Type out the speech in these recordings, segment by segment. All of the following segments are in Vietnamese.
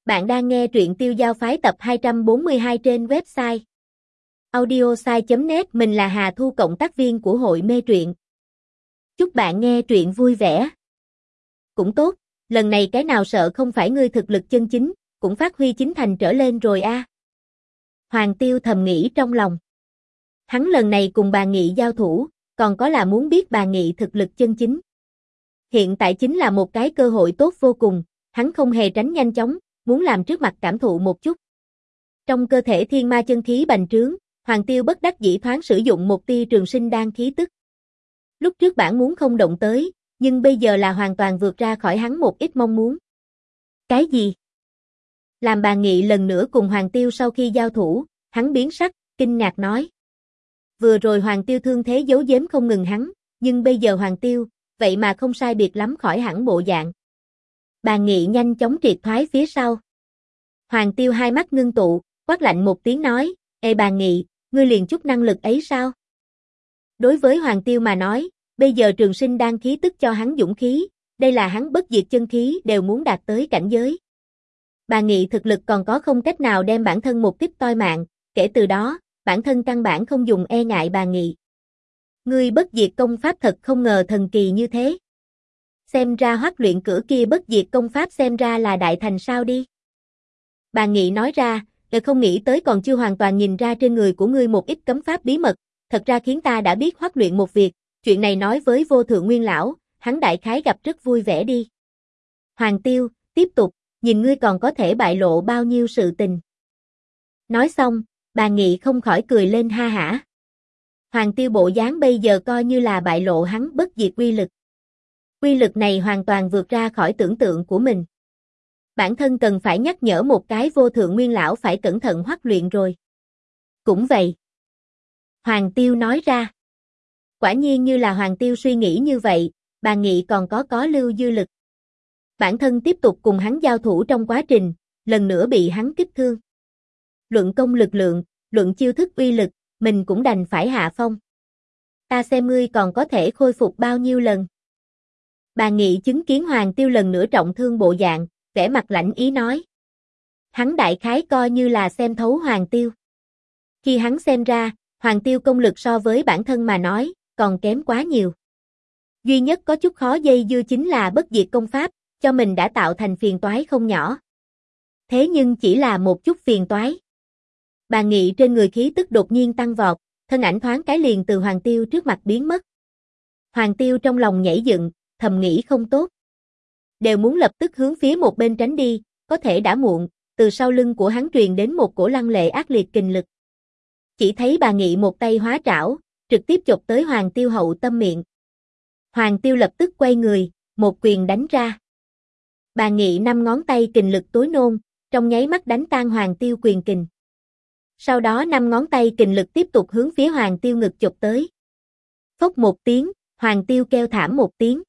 Bạn đang nghe truyện Tiêu Giao Phái tập 242 trên website audiosai.net. Mình là Hà Thu, cộng tác viên của hội mê truyện. Chúc bạn nghe truyện vui vẻ. Cũng tốt, lần này cái nào sợ không phải ngươi thực lực chân chính, cũng phát huy chính thành trở lên rồi a. Hoàng Tiêu thầm nghĩ trong lòng. Hắn lần này cùng bà Nghị giao thủ, còn có là muốn biết bà Nghị thực lực chân chính. Hiện tại chính là một cái cơ hội tốt vô cùng, hắn không hề tránh, nhanh chóng muốn làm trước mặt cảm thụ một chút. Trong cơ thể thiên ma chân khí bành trướng, Hoàng Tiêu bất đắc dĩ thoáng sử dụng một tia trường sinh đan khí tức. Lúc trước bản muốn không động tới, nhưng bây giờ là hoàn toàn vượt ra khỏi hắn một ít mong muốn. Cái gì? Làm bà Nghị lần nữa cùng Hoàng Tiêu sau khi giao thủ, hắn biến sắc, kinh ngạc nói. Vừa rồi Hoàng Tiêu thương thế giấu giếm không ngừng hắn, nhưng bây giờ Hoàng Tiêu, vậy mà không sai biệt lắm khỏi hẳn bộ dạng. Bà Nghị nhanh chóng triệt thoái phía sau. Hoàng Tiêu hai mắt ngưng tụ, quát lạnh một tiếng nói, ê bà Nghị, ngươi liền chút năng lực ấy sao? Đối với Hoàng Tiêu mà nói, bây giờ trường sinh đan khí tức cho hắn dũng khí, đây là hắn bất diệt chân khí đều muốn đạt tới cảnh giới. Bà Nghị thực lực còn có không cách nào đem bản thân một kích toi mạng, kể từ đó, bản thân căn bản không dùng e ngại bà Nghị. Ngươi bất diệt công pháp thật không ngờ thần kỳ như thế. Xem ra Hoắc luyện cửa kia bất diệt công pháp xem ra là đại thành sao đi. Bà Nghị nói ra, không nghĩ tới còn chưa hoàn toàn nhìn ra trên người của ngươi một ít cấm pháp bí mật, thật ra khiến ta đã biết Hoắc luyện một việc, chuyện này nói với Vô Thượng Nguyên lão, hắn đại khái gặp rất vui vẻ đi. Hoàng Tiêu, tiếp tục, nhìn ngươi còn có thể bại lộ bao nhiêu sự tình. Nói xong, bà Nghị không khỏi cười lên ha hả. Hoàng Tiêu bộ dáng bây giờ coi như là bại lộ hắn bất diệt uy lực. Uy lực này hoàn toàn vượt ra khỏi tưởng tượng của mình. Bản thân cần phải nhắc nhở một cái Vô Thượng Nguyên lão phải cẩn thận Hoắc luyện rồi. Cũng vậy. Hoàng Tiêu nói ra. Quả nhiên như là Hoàng Tiêu suy nghĩ như vậy, bà Nghị còn có lưu dư lực. Bản thân tiếp tục cùng hắn giao thủ trong quá trình, lần nữa bị hắn kích thương. Luận công lực lượng, luận chiêu thức uy lực, mình cũng đành phải hạ phong. Ta xem ngươi còn có thể khôi phục bao nhiêu lần. Bà Nghị chứng kiến Hoàng Tiêu lần nữa trọng thương bộ dạng, vẻ mặt lãnh ý nói. Hắn đại khái coi như là xem thấu Hoàng Tiêu. Khi hắn xem ra, Hoàng Tiêu công lực so với bản thân mà nói, còn kém quá nhiều. Duy nhất có chút khó dây dưa chính là bất diệt công pháp, cho mình đã tạo thành phiền toái không nhỏ. Thế nhưng chỉ là một chút phiền toái. Bà Nghị trên người khí tức đột nhiên tăng vọt, thân ảnh thoáng cái liền từ Hoàng Tiêu trước mặt biến mất. Hoàng Tiêu trong lòng nhảy dựng, thầm nghĩ không tốt. Đều muốn lập tức hướng phía một bên tránh đi, có thể đã muộn, từ sau lưng của hắn truyền đến một cổ lăng lệ ác liệt kình lực. Chỉ thấy bà Nghị một tay hóa trảo, trực tiếp chộp tới Hoàng Tiêu hậu tâm miệng. Hoàng Tiêu lập tức quay người, một quyền đánh ra. Bà Nghị 5 ngón tay kình lực tối nôn, trong nháy mắt đánh tan Hoàng Tiêu quyền kình. Sau đó 5 ngón tay kình lực tiếp tục hướng phía Hoàng Tiêu ngực chộp tới. Phốc một tiếng, Hoàng Tiêu kêu thảm một tiếng.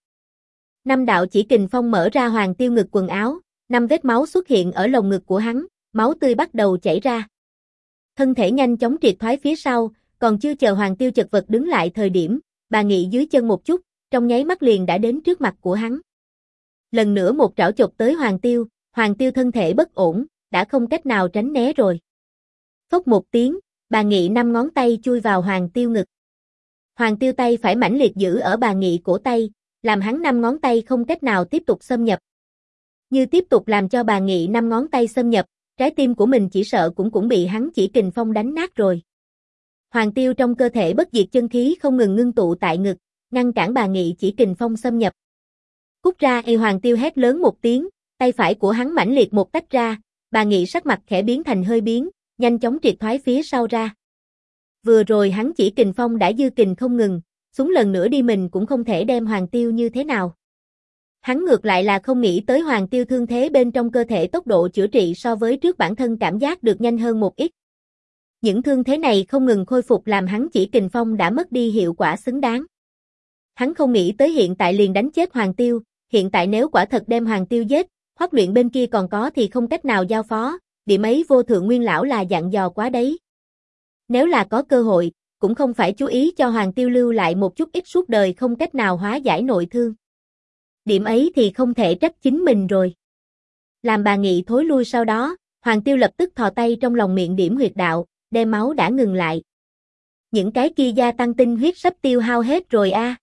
5 đạo chỉ kình phong mở ra Hoàng Tiêu ngực quần áo, 5 vết máu xuất hiện ở lồng ngực của hắn, máu tươi bắt đầu chảy ra. Thân thể nhanh chóng triệt thoái phía sau, còn chưa chờ Hoàng Tiêu chật vật đứng lại thời điểm, bà Nghị dưới chân một chút, trong nháy mắt liền đã đến trước mặt của hắn. Lần nữa một trảo chộp tới Hoàng Tiêu thân thể bất ổn, đã không cách nào tránh né rồi. Phốc một tiếng, bà Nghị 5 ngón tay chui vào Hoàng Tiêu ngực. Hoàng Tiêu tay phải mãnh liệt giữ ở bà Nghị cổ tay, làm hắn 5 ngón tay không cách nào tiếp tục xâm nhập. Như tiếp tục làm cho bà Nghị 5 ngón tay xâm nhập, trái tim của mình chỉ sợ cũng bị hắn chỉ kình phong đánh nát rồi. Hoàng Tiêu trong cơ thể bất diệt chân khí không ngừng ngưng tụ tại ngực, ngăn cản bà Nghị chỉ kình phong xâm nhập. Cút ra! Hoàng Tiêu hét lớn một tiếng, tay phải của hắn mãnh liệt một tách ra, bà Nghị sắc mặt khẽ biến thành hơi biến, nhanh chóng triệt thoái phía sau ra. Vừa rồi hắn chỉ kình phong đã dư kình không ngừng, xuống lần nữa đi mình cũng không thể đem Hoàng Tiêu như thế nào. Hắn ngược lại là không nghĩ tới Hoàng Tiêu thương thế bên trong cơ thể tốc độ chữa trị so với trước bản thân cảm giác được nhanh hơn một ít. Những thương thế này không ngừng khôi phục làm hắn chỉ kình phong đã mất đi hiệu quả xứng đáng. Hắn không nghĩ tới hiện tại liền đánh chết Hoàng Tiêu, hiện tại nếu quả thật đem Hoàng Tiêu giết, Hoắc luyện bên kia còn có thì không cách nào giao phó, điểm ấy Vô Thượng Nguyên lão là dặn dò quá đấy. Nếu là có cơ hội, cũng không phải chú ý cho Hoàng Tiêu lưu lại một chút ít suốt đời không cách nào hóa giải nội thương. Điểm ấy thì không thể trách chính mình rồi. Làm bà Nghị thối lui sau đó, Hoàng Tiêu lập tức thò tay trong lòng miệng điểm huyệt đạo, đem máu đã ngừng lại. Những cái kia gia tăng tinh huyết sắp tiêu hao hết rồi a.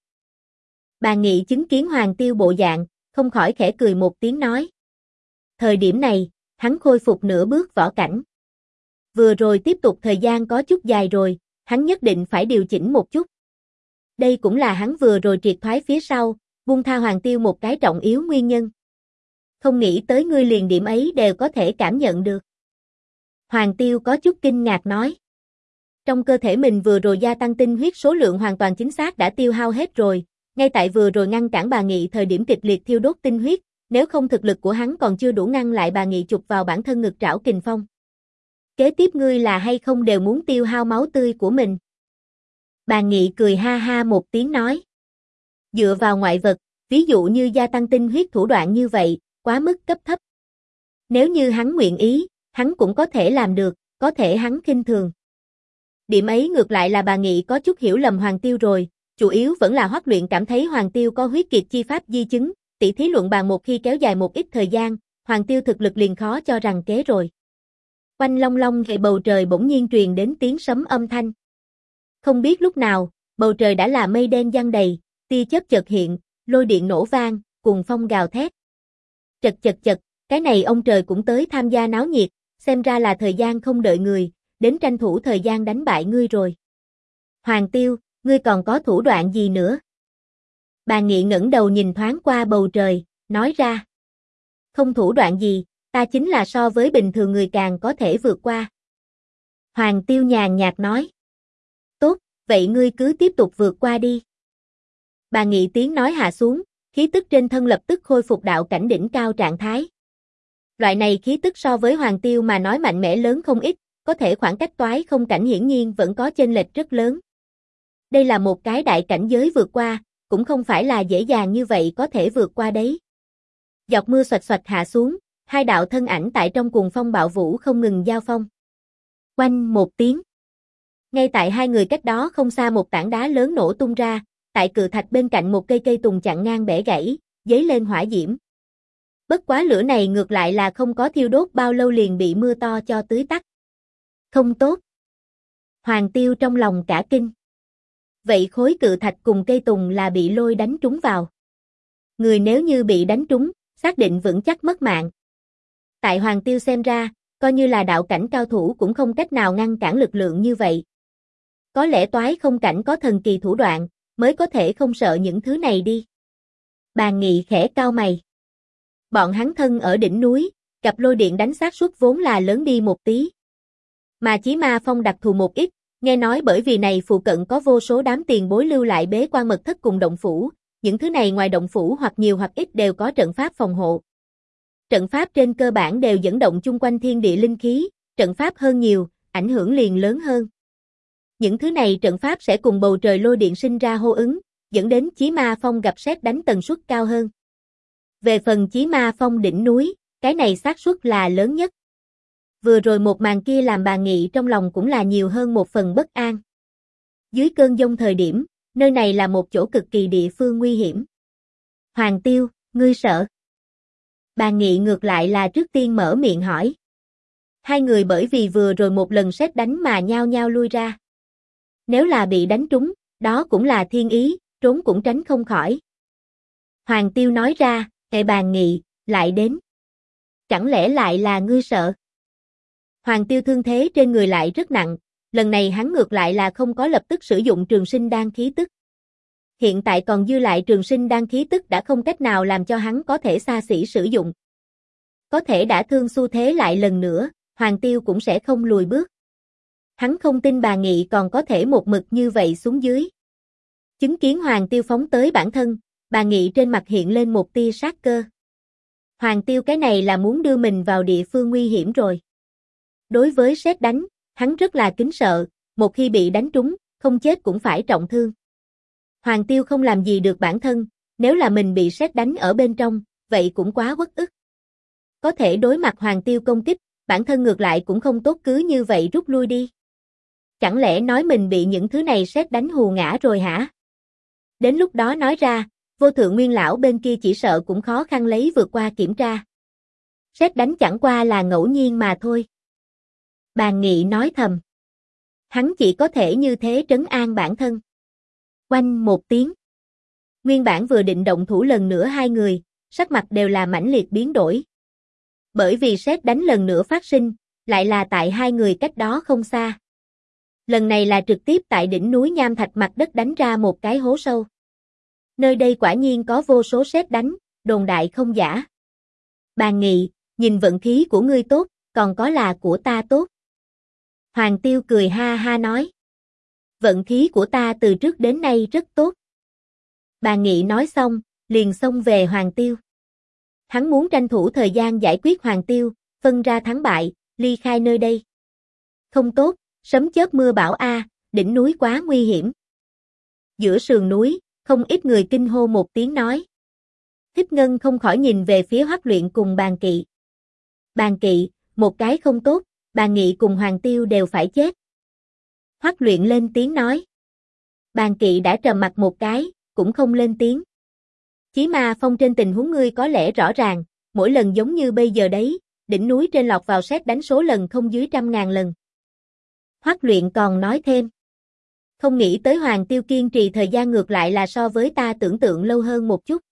Bà Nghị chứng kiến Hoàng Tiêu bộ dạng, không khỏi khẽ cười một tiếng nói. Thời điểm này, hắn khôi phục nửa bước võ cảnh. Vừa rồi tiếp tục thời gian có chút dài rồi, hắn nhất định phải điều chỉnh một chút. Đây cũng là hắn vừa rồi triệt thoái phía sau, buông tha Hoàng Tiêu một cái trọng yếu nguyên nhân. Không nghĩ tới ngươi liền điểm ấy đều có thể cảm nhận được. Hoàng Tiêu có chút kinh ngạc nói. Trong cơ thể mình vừa rồi gia tăng tinh huyết số lượng hoàn toàn chính xác đã tiêu hao hết rồi, ngay tại vừa rồi ngăn cản bà Nghị thời điểm kịch liệt thiêu đốt tinh huyết, nếu không thực lực của hắn còn chưa đủ ngăn lại bà Nghị chụp vào bản thân ngực trảo kình phong. Kế tiếp ngươi là hay không đều muốn tiêu hao máu tươi của mình? Bà Nghị cười ha ha một tiếng nói. Dựa vào ngoại vật, ví dụ như gia tăng tinh huyết thủ đoạn như vậy, quá mức cấp thấp. Nếu như hắn nguyện ý, hắn cũng có thể làm được, có thể hắn khinh thường. Điểm ấy ngược lại là bà Nghị có chút hiểu lầm Hoàng Tiêu rồi, chủ yếu vẫn là Hoắc Luyện cảm thấy Hoàng Tiêu có huyết kiệt chi pháp di chứng, tỷ thí luận bàn một khi kéo dài một ít thời gian, Hoàng Tiêu thực lực liền khó cho rằng kế rồi. Quanh long long hệ bầu trời bỗng nhiên truyền đến tiếng sấm âm thanh. Không biết lúc nào, bầu trời đã là mây đen giăng đầy, tia chớp chợt hiện, lôi điện nổ vang, cùng phong gào thét. Chật chật chật, cái này ông trời cũng tới tham gia náo nhiệt, xem ra là thời gian không đợi người, đến tranh thủ thời gian đánh bại ngươi rồi. Hoàng Tiêu, ngươi còn có thủ đoạn gì nữa? Bà Nghị ngẩng đầu nhìn thoáng qua bầu trời, nói ra. Không thủ đoạn gì, ta chính là so với bình thường người càng có thể vượt qua. Hoàng Tiêu nhàn nhạt nói. Tốt, vậy ngươi cứ tiếp tục vượt qua đi. Bà Nghị tiếng nói hạ xuống, khí tức trên thân lập tức khôi phục đạo cảnh đỉnh cao trạng thái. Loại này khí tức so với Hoàng Tiêu mà nói mạnh mẽ lớn không ít, có thể khoảng cách toái không cảnh hiển nhiên vẫn có chênh lệch rất lớn. Đây là một cái đại cảnh giới vượt qua, cũng không phải là dễ dàng như vậy có thể vượt qua đấy. Giọt mưa xoạch xoạch hạ xuống, hai đạo thân ảnh tại trong cuồng phong bạo vũ không ngừng giao phong. Oanh một tiếng. Ngay tại hai người cách đó không xa một tảng đá lớn nổ tung ra, tại cự thạch bên cạnh một cây tùng chặn ngang bẻ gãy, giấy lên hỏa diễm. Bất quá lửa này ngược lại là không có thiêu đốt bao lâu liền bị mưa to cho tưới tắt. Không tốt. Hoàng Tiêu trong lòng cả kinh. Vậy khối cự thạch cùng cây tùng là bị lôi đánh trúng vào. Người nếu như bị đánh trúng, xác định vững chắc mất mạng. Tại Hoàng Tiêu xem ra, coi như là đạo cảnh cao thủ cũng không cách nào ngăn cản lực lượng như vậy. Có lẽ toái không cảnh có thần kỳ thủ đoạn, mới có thể không sợ những thứ này đi. Bà Nghị khẽ cau mày. Bọn hắn thân ở đỉnh núi, cặp lôi điện đánh xác suất vốn là lớn đi một tí. Mà Chí Ma Phong đặc thù một ít, nghe nói bởi vì này phụ cận có vô số đám tiền bối lưu lại bế quan mật thất cùng động phủ, những thứ này ngoài động phủ hoặc nhiều hoặc ít đều có trận pháp phòng hộ. Trận pháp trên cơ bản đều dẫn động chung quanh thiên địa linh khí, trận pháp hơn nhiều, ảnh hưởng liền lớn hơn. Những thứ này trận pháp sẽ cùng bầu trời lôi điện sinh ra hô ứng, dẫn đến Chí Ma Phong gặp sét đánh tần suất cao hơn. Về phần Chí Ma Phong đỉnh núi, cái này xác suất là lớn nhất. Vừa rồi một màn kia làm bà Nghị trong lòng cũng là nhiều hơn một phần bất an. Dưới cơn giông thời điểm, nơi này là một chỗ cực kỳ địa phương nguy hiểm. Hoàng Tiêu, ngươi sợ? Bà Nghị ngược lại là trước tiên mở miệng hỏi. Hai người bởi vì vừa rồi một lần sét đánh mà nhao nhao lui ra. Nếu là bị đánh trúng, đó cũng là thiên ý, trốn cũng tránh không khỏi. Hoàng Tiêu nói ra, bà Nghị, lại đến. Chẳng lẽ lại là ngươi sợ? Hoàng Tiêu thương thế trên người lại rất nặng, lần này hắn ngược lại là không có lập tức sử dụng trường sinh đan khí tức. Hiện tại còn dư lại trường sinh đan khí tức đã không cách nào làm cho hắn có thể xa xỉ sử dụng. Có thể đã thương xu thế lại lần nữa, Hoàng Tiêu cũng sẽ không lùi bước. Hắn không tin bà Nghị còn có thể một mực như vậy xuống dưới. Chứng kiến Hoàng Tiêu phóng tới bản thân, bà Nghị trên mặt hiện lên một tia sát cơ. Hoàng Tiêu cái này là muốn đưa mình vào địa phương nguy hiểm rồi. Đối với sét đánh, hắn rất là kính sợ, một khi bị đánh trúng, không chết cũng phải trọng thương. Hoàng Tiêu không làm gì được bản thân, nếu là mình bị sét đánh ở bên trong, vậy cũng quá uất ức. Có thể đối mặt Hoàng Tiêu công kích, bản thân ngược lại cũng không tốt cứ như vậy rút lui đi. Chẳng lẽ nói mình bị những thứ này sét đánh hù ngã rồi hả? Đến lúc đó nói ra, vô thượng nguyên lão bên kia chỉ sợ cũng khó khăn lấy vượt qua kiểm tra. Sét đánh chẳng qua là ngẫu nhiên mà thôi. Bàn Nghị nói thầm. Hắn chỉ có thể như thế trấn an bản thân. Oanh một tiếng. Nguyên bản vừa định động thủ lần nữa hai người, sắc mặt đều là mãnh liệt biến đổi. Bởi vì sét đánh lần nữa phát sinh, lại là tại hai người cách đó không xa. Lần này là trực tiếp tại đỉnh núi nham thạch mặt đất đánh ra một cái hố sâu. Nơi đây quả nhiên có vô số sét đánh, đồn đại không giả. Bàn Nghị, nhìn vận khí của ngươi tốt, còn có là của ta tốt. Hoàng Tiêu cười ha ha nói. Vận khí của ta từ trước đến nay rất tốt. Bàn Nghị nói xong, liền xông về Hoàng Tiêu. Hắn muốn tranh thủ thời gian giải quyết Hoàng Tiêu, phân ra thắng bại, ly khai nơi đây. Không tốt, sấm chớp mưa bão a, đỉnh núi quá nguy hiểm. Giữa sườn núi, không ít người kinh hô một tiếng nói. Thích Ngân không khỏi nhìn về phía Hoắc Luyện cùng Bàn Kỵ. Bàn Kỵ, một cái không tốt, Bàn Nghị cùng Hoàng Tiêu đều phải chết. Hoắc Luyện lên tiếng nói. Bàn Kỵ đã trầm mặt một cái, cũng không lên tiếng. Chí Ma Phong trên tình huống ngươi có lẽ rõ ràng, mỗi lần giống như bây giờ đấy, đỉnh núi trên lọt vào sét đánh số lần không dưới 100.000 lần. Hoắc Luyện còn nói thêm. Không nghĩ tới Hoàng Tiêu kiên trì thời gian ngược lại là so với ta tưởng tượng lâu hơn một chút.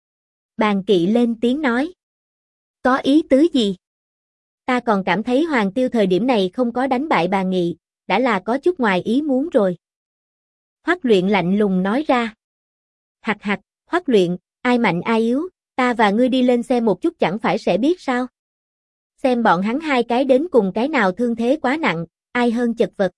Bàn Kỵ lên tiếng nói. Có ý tứ gì? Ta còn cảm thấy Hoàng Tiêu thời điểm này không có đánh bại Bàn Nghị, đã là có chút ngoài ý muốn rồi. Hoắc Luyện lạnh lùng nói ra. Hặc hặc, Hoắc Luyện, ai mạnh ai yếu, ta và ngươi đi lên xem một chút chẳng phải sẽ biết sao? Xem bọn hắn hai cái đến cùng cái nào thương thế quá nặng, ai hơn chật vật.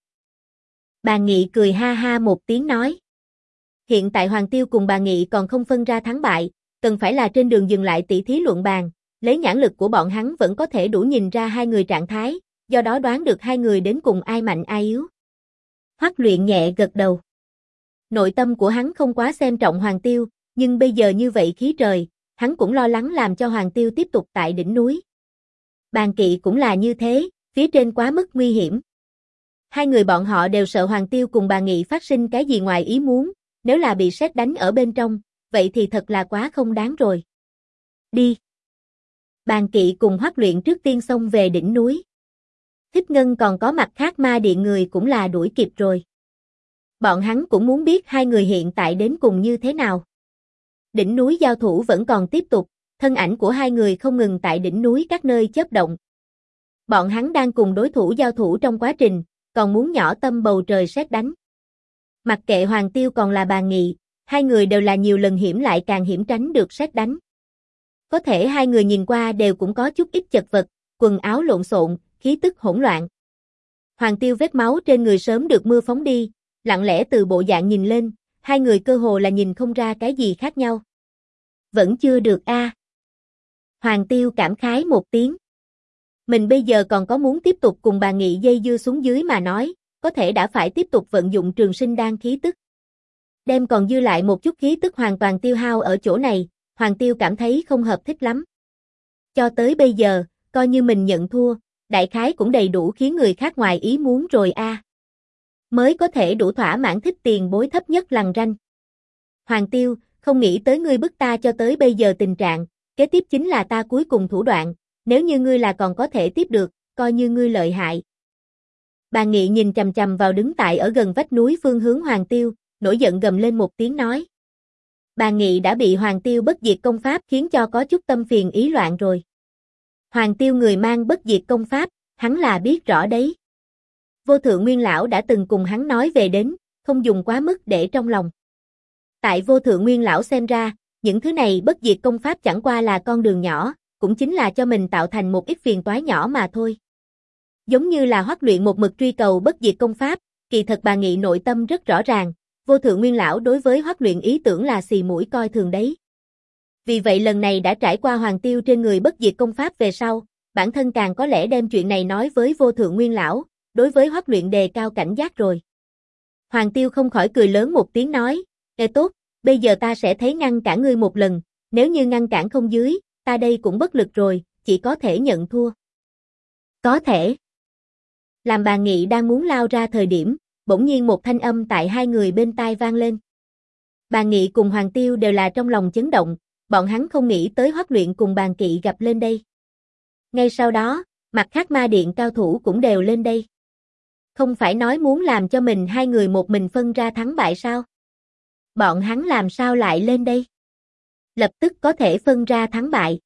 Bàn Nghị cười ha ha một tiếng nói. Hiện tại Hoàng Tiêu cùng Bàn Nghị còn không phân ra thắng bại, cần phải là trên đường dừng lại tỷ thí luận bàn, lấy nhãn lực của bọn hắn vẫn có thể đủ nhìn ra hai người trạng thái, do đó đoán được hai người đến cùng ai mạnh ai yếu. Hoắc Luyện nhẹ gật đầu. Nội tâm của hắn không quá xem trọng Hoàng Tiêu, nhưng bây giờ như vậy khí trời, hắn cũng lo lắng làm cho Hoàng Tiêu tiếp tục tại đỉnh núi. Bàn Kỵ cũng là như thế, phía trên quá mức nguy hiểm. Hai người bọn họ đều sợ Hoàng Tiêu cùng Bàn Nghị phát sinh cái gì ngoài ý muốn, nếu là bị sét đánh ở bên trong, vậy thì thật là quá không đáng rồi. Đi. Bàn Kỵ cùng Hoắc Luyện trước tiên xông về đỉnh núi. Thích Ngân còn có mặt khác ma điện người cũng là đuổi kịp rồi. Bọn hắn cũng muốn biết hai người hiện tại đến cùng như thế nào. Đỉnh núi giao thủ vẫn còn tiếp tục, thân ảnh của hai người không ngừng tại đỉnh núi các nơi chớp động. Bọn hắn đang cùng đối thủ giao thủ trong quá trình, còn muốn nhỏ tâm bầu trời sét đánh. Mặc kệ Hoàng Tiêu còn là Bàn Nghị, hai người đều là nhiều lần hiểm lại càng hiểm tránh được sét đánh. Có thể hai người nhìn qua đều cũng có chút ít chật vật, quần áo lộn xộn, khí tức hỗn loạn. Hoàng Tiêu vết máu trên người sớm được mưa phóng đi, lặng lẽ từ bộ dạng nhìn lên, hai người cơ hồ là nhìn không ra cái gì khác nhau. Vẫn chưa được a. Hoàng Tiêu cảm khái một tiếng. Mình bây giờ còn có muốn tiếp tục cùng Bàn Nghị dây dưa xuống dưới mà nói, có thể đã phải tiếp tục vận dụng Trường Sinh Đan khí tức. Đem còn dư lại một chút khí tức hoàn toàn tiêu hao ở chỗ này, Hoàng Tiêu cảm thấy không hợp thích lắm. Cho tới bây giờ, coi như mình nhận thua, đại khái cũng đầy đủ khiến người khác ngoài ý muốn rồi a. Mới có thể đủ thỏa mãn thích tiền bối thấp nhất lằn ranh. Hoàng Tiêu, không nghĩ tới ngươi bức ta cho tới bây giờ tình trạng, kế tiếp chính là ta cuối cùng thủ đoạn, nếu như ngươi là còn có thể tiếp được, coi như ngươi lợi hại. Bàn Nghị nhìn chằm chằm vào đứng tại ở gần vách núi phương hướng Hoàng Tiêu, nổi giận gầm lên một tiếng nói. Bàn Nghị đã bị Hoàng Tiêu bất diệt công pháp khiến cho có chút tâm phiền ý loạn rồi. Hoàng Tiêu người mang bất diệt công pháp, hắn là biết rõ đấy. Vô Thượng Nguyên Lão đã từng cùng hắn nói về đến, không dùng quá mức để trong lòng. Tại Vô Thượng Nguyên Lão xem ra, những thứ này bất diệt công pháp chẳng qua là con đường nhỏ, cũng chính là cho mình tạo thành một ít phiền toái nhỏ mà thôi. Giống như là Hoắc Luyện một mực truy cầu bất diệt công pháp, kỳ thật Bàn Nghị nội tâm rất rõ ràng, Vô Thượng Nguyên Lão đối với Hoắc Luyện ý tưởng là xì mũi coi thường đấy. Vì vậy lần này đã trải qua Hoàng Tiêu trên người bất diệt công pháp về sau, bản thân càng có lẽ đem chuyện này nói với Vô Thượng Nguyên Lão, đối với Hoắc Luyện đề cao cảnh giác rồi. Hoàng Tiêu không khỏi cười lớn một tiếng nói, tốt, bây giờ ta sẽ thấy ngăn cản ngươi một lần, nếu như ngăn cản không dưới, ta đây cũng bất lực rồi, chỉ có thể nhận thua. Có thể. Làm Bàn Nghị đang muốn lao ra thời điểm, bỗng nhiên một thanh âm tại hai người bên tai vang lên. Bàn Nghị cùng Hoàng Tiêu đều là trong lòng chấn động, bọn hắn không nghĩ tới Hoắc Luyện cùng Bàn Kỵ gặp lên đây. Ngay sau đó, mặt khác ma điện cao thủ cũng đều lên đây. Không phải nói muốn làm cho mình hai người một mình phân ra thắng bại sao? Bọn hắn làm sao lại lên đây? Lập tức có thể phân ra thắng bại.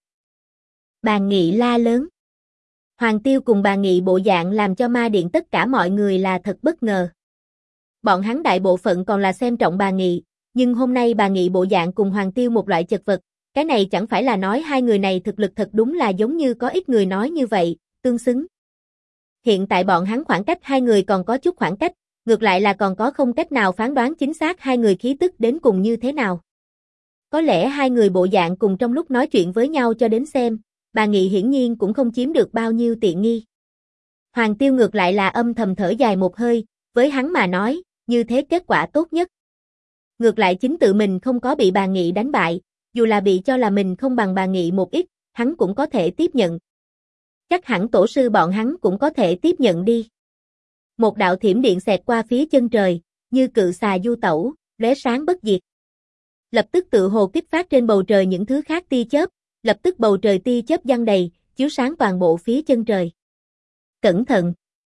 Bàn Nghị la lớn. Hoàng Tiêu cùng Bàn Nghị bộ dạng làm cho ma điện tất cả mọi người là thật bất ngờ. Bọn hắn đại bộ phận còn là xem trọng Bàn Nghị, nhưng hôm nay Bàn Nghị bộ dạng cùng Hoàng Tiêu một loại chật vật, cái này chẳng phải là nói hai người này thực lực thật đúng là giống như có ít người nói như vậy, tương xứng. Hiện tại bọn hắn khoảng cách hai người còn có chút khoảng cách, ngược lại là còn có không cách nào phán đoán chính xác hai người khí tức đến cùng như thế nào. Có lẽ hai người bộ dạng cùng trong lúc nói chuyện với nhau cho đến xem, Bàn Nghị hiển nhiên cũng không chiếm được bao nhiêu tiện nghi. Hoàng Tiêu ngược lại là âm thầm thở dài một hơi, với hắn mà nói, như thế kết quả tốt nhất. Ngược lại chính tự mình không có bị Bàn Nghị đánh bại, dù là bị cho là mình không bằng Bàn Nghị một ít, hắn cũng có thể tiếp nhận. Chắc hẳn tổ sư bọn hắn cũng có thể tiếp nhận đi. Một đạo thiểm điện xẹt qua phía chân trời, như cự xà du tẩu, lóe sáng bất diệt. Lập tức tự hồ kích phát trên bầu trời những thứ khác tia chớp, lập tức bầu trời tia chớp giăng đầy, chiếu sáng toàn bộ phía chân trời. Cẩn thận!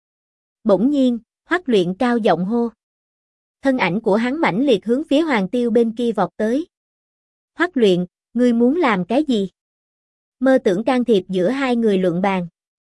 Bỗng nhiên, Hoắc Luyện cao giọng hô. Thân ảnh của hắn mãnh liệt hướng phía Hoàng Tiêu bên kia vọt tới. Hoắc Luyện, ngươi muốn làm cái gì? Mơ tưởng can thiệp giữa hai người luận bàn.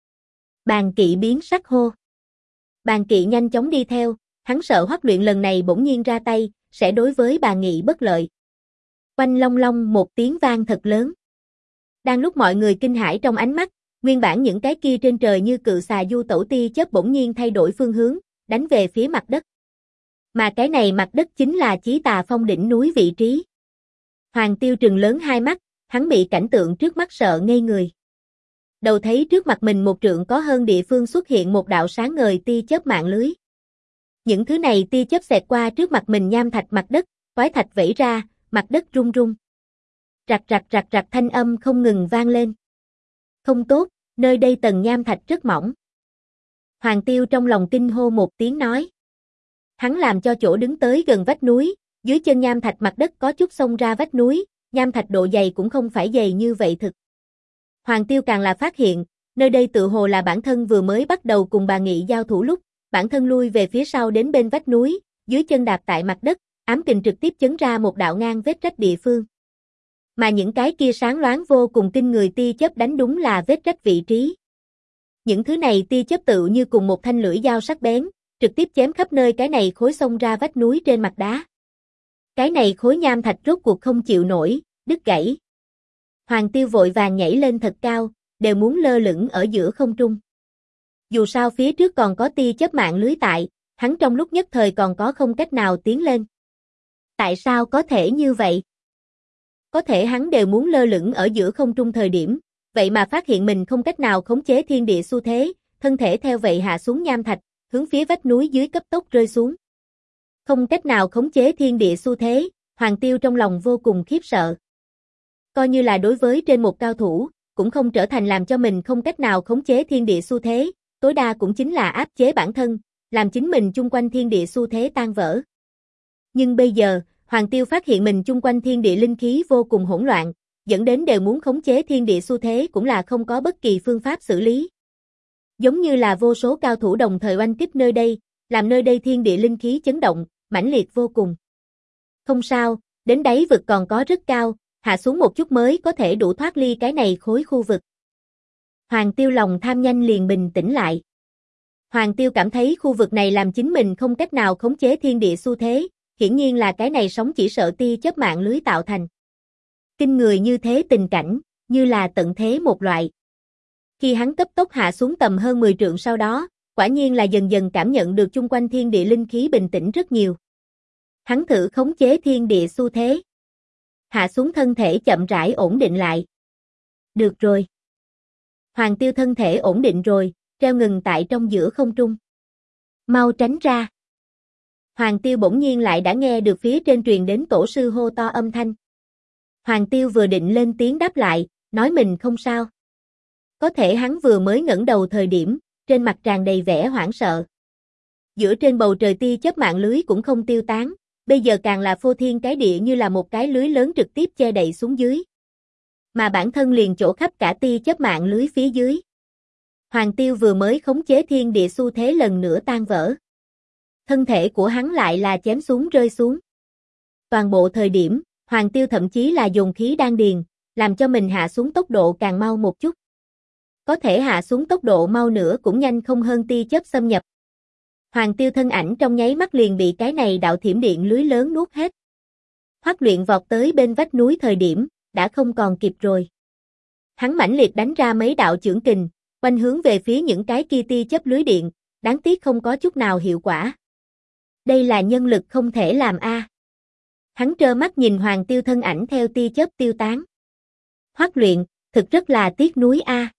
Bàn Kỵ biến sắc hô. Bàn Kỵ nhanh chóng đi theo, hắn sợ Hoắc Luyện lần này bỗng nhiên ra tay, sẽ đối với Bàn Nghị bất lợi. Oanh long long một tiếng vang thật lớn. Đang lúc mọi người kinh hãi trong ánh mắt, nguyên bản những cái kia trên trời như cự xà du tẩu tia chớp bỗng nhiên thay đổi phương hướng, đánh về phía mặt đất. Mà cái này mặt đất chính là Chí Tà Phong đỉnh núi vị trí. Hoàng Tiêu trừng lớn hai mắt, hắn bị cảnh tượng trước mắt sợ ngây người. Đầu thấy trước mặt mình một trượng có hơn địa phương xuất hiện một đạo sáng ngời tia chớp mạng lưới. Những thứ này tia chớp xẹt qua trước mặt mình nham thạch mặt đất, toái thạch vẩy ra, mặt đất rung rung. Rạc rạc rạc rạc thanh âm không ngừng vang lên. Không tốt, nơi đây tầng nham thạch rất mỏng. Hoàng Tiêu trong lòng kinh hô một tiếng nói. Hắn làm cho chỗ đứng tới gần vách núi, dưới chân nham thạch mặt đất có chút xông ra vách núi, nham thạch độ dày cũng không phải dày như vậy thực. Hoàng Tiêu càng là phát hiện, nơi đây tự hồ là bản thân vừa mới bắt đầu cùng Bàn Nghị giao thủ lúc, bản thân lui về phía sau đến bên vách núi, dưới chân đạp tại mặt đất, ám kình trực tiếp chấn ra một đạo ngang vết rách địa phương. Mà những cái kia sáng loáng vô cùng kinh người tia chớp đánh đúng là vết rách vị trí. Những thứ này tia chớp tự như cùng một thanh lưỡi dao sắc bén, trực tiếp chém khắp nơi cái này khối xông ra vách núi trên mặt đá. Cái này khối nham thạch rốt cuộc không chịu nổi, đứt gãy. Hoàng Tiêu vội vàng nhảy lên thật cao, đều muốn lơ lửng ở giữa không trung. Dù sao phía trước còn có tia chớp mạng lưới tại, hắn trong lúc nhất thời còn có không cách nào tiến lên. Tại sao có thể như vậy? Có thể hắn đều muốn lơ lửng ở giữa không trung thời điểm, vậy mà phát hiện mình không cách nào khống chế thiên địa xu thế, thân thể theo vậy hạ xuống nham thạch, hướng phía vách núi dưới cấp tốc rơi xuống. Không cách nào khống chế thiên địa xu thế, Hoàng Tiêu trong lòng vô cùng khiếp sợ. Coi như là đối với trên một cao thủ, cũng không trở thành làm cho mình không cách nào khống chế thiên địa xu thế, tối đa cũng chính là áp chế bản thân, làm chính mình chung quanh thiên địa xu thế tan vỡ. Nhưng bây giờ, Hoàng Tiêu phát hiện mình chung quanh thiên địa linh khí vô cùng hỗn loạn, dẫn đến đều muốn khống chế thiên địa xu thế cũng là không có bất kỳ phương pháp xử lý. Giống như là vô số cao thủ đồng thời oanh kích nơi đây, làm nơi đây thiên địa linh khí chấn động, mãnh liệt vô cùng. Không sao, đến đáy vực còn có rất cao, hạ xuống một chút mới có thể đủ thoát ly cái này khối khu vực. Hoàng Tiêu lòng tham nhanh liền bình tĩnh lại. Hoàng Tiêu cảm thấy khu vực này làm chính mình không cách nào khống chế thiên địa xu thế, hiển nhiên là cái này sóng chỉ sợ tia chớp mạng lưới tạo thành. Kinh người như thế tình cảnh, như là tận thế một loại. Khi hắn cấp tốc hạ xuống tầm hơn 10 trượng sau đó, quả nhiên là dần dần cảm nhận được chung quanh thiên địa linh khí bình tĩnh rất nhiều. Hắn thử khống chế thiên địa xu thế. Hạ xuống thân thể chậm rãi ổn định lại. Được rồi. Hoàng Tiêu thân thể ổn định rồi, treo ngừng tại trong giữa không trung. Mau tránh ra. Hoàng Tiêu bỗng nhiên lại đã nghe được phía trên truyền đến tổ sư hô to âm thanh. Hoàng Tiêu vừa định lên tiếng đáp lại, nói mình không sao. Có thể hắn vừa mới ngẩng đầu thời điểm, trên mặt tràn đầy vẻ hoảng sợ. Giữa trên bầu trời tia chớp mạng lưới cũng không tiêu tán, bây giờ càng là phô thiên cái địa như là một cái lưới lớn trực tiếp che đậy xuống dưới. Mà bản thân liền chỗ khắp cả tia chớp mạng lưới phía dưới. Hoàng Tiêu vừa mới khống chế thiên địa xu thế lần nữa tan vỡ. Thân thể của hắn lại là chém xuống rơi xuống. Toàn bộ thời điểm, Hoàng Tiêu thậm chí là dùng khí đan điền, làm cho mình hạ xuống tốc độ càng mau một chút. Có thể hạ xuống tốc độ mau nữa cũng nhanh không hơn tia chớp xâm nhập. Hoàng Tiêu thân ảnh trong nháy mắt liền bị cái này đạo thiểm điện lưới lớn nuốt hết. Hoắc Luyện vọt tới bên vách núi thời điểm, đã không còn kịp rồi. Hắn mãnh liệt đánh ra mấy đạo chưởng kình, quanh hướng về phía những cái kia tia chớp lưới điện, đáng tiếc không có chút nào hiệu quả. Đây là nhân lực không thể làm a. Hắn trơ mắt nhìn Hoàng Tiêu thân ảnh theo tia chớp tiêu tán. Hoắc Luyện, thực rất là tiếc nuối a.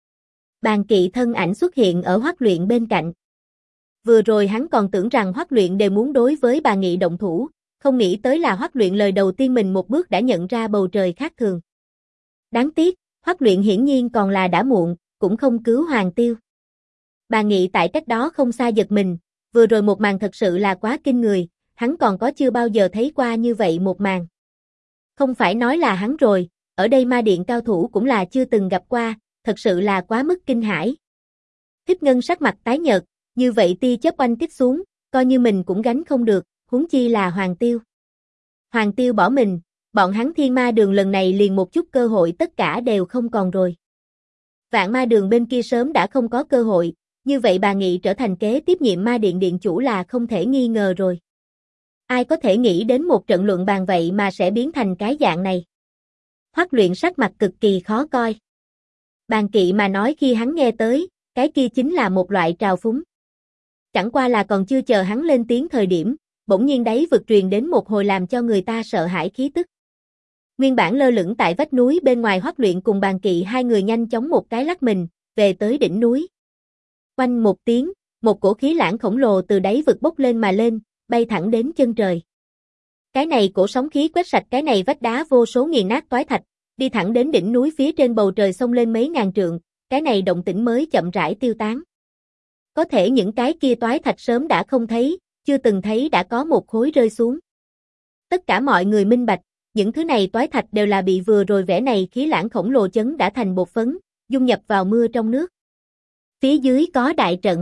Bàn Kỵ thân ảnh xuất hiện ở Hoắc Luyện bên cạnh. Vừa rồi hắn còn tưởng rằng Hoắc Luyện đều muốn đối với Bàn Nghị động thủ, không nghĩ tới là Hoắc Luyện lời đầu tiên mình một bước đã nhận ra bầu trời khác thường. Đáng tiếc, Hoắc Luyện hiển nhiên còn là đã muộn, cũng không cứu Hoàng Tiêu. Bàn Nghị tại cách đó không xa giật mình, vừa rồi một màn thật sự là quá kinh người, hắn còn có chưa bao giờ thấy qua như vậy một màn. Không phải nói là hắn rồi, ở đây ma điện cao thủ cũng là chưa từng gặp qua, thật sự là quá mức kinh hãi. Thích Ngân sắc mặt tái nhợt, như vậy tia chớp oanh kích xuống, coi như mình cũng gánh không được, huống chi là Hoàng Tiêu. Hoàng Tiêu bỏ mình, bọn hắn Thiên Ma Đường lần này liền một chút cơ hội tất cả đều không còn rồi. Vạn Ma Đường bên kia sớm đã không có cơ hội, như vậy Bà Nghị trở thành kế tiếp nhiệm ma điện điện chủ là không thể nghi ngờ rồi. Ai có thể nghĩ đến một trận luận bàn vậy mà sẽ biến thành cái dạng này. Hoắc Luyện sắc mặt cực kỳ khó coi. Bàn Kỵ mà nói khi hắn nghe tới, cái kia chính là một loại trào phúng. Chẳng qua là còn chưa chờ hắn lên tiếng thời điểm, bỗng nhiên đáy vực truyền đến một hồi làm cho người ta sợ hãi khí tức. Nguyên bản lơ lửng tại vách núi bên ngoài Hoắc Luyện cùng Bàn Kỵ hai người nhanh chóng một cái lắc mình, về tới đỉnh núi. Oanh một tiếng, một cổ khí lãng khổng lồ từ đáy vực bốc lên mà lên, bay thẳng đến chân trời. Cái này cổ sóng khí quét sạch cái này vách đá vô số nghiền nát toái thạch, đi thẳng đến đỉnh núi phía trên bầu trời xông lên mấy ngàn trượng, cái này động tĩnh mới chậm rãi tiêu tán. Có thể những cái kia toái thạch sớm đã không thấy, chưa từng thấy đã có một khối rơi xuống. Tất cả mọi người minh bạch, những thứ này toái thạch đều là bị vừa rồi vẻ này khí lãng khổng lồ chấn đã thành bột phấn, dung nhập vào mưa trong nước. Phía dưới có đại trận.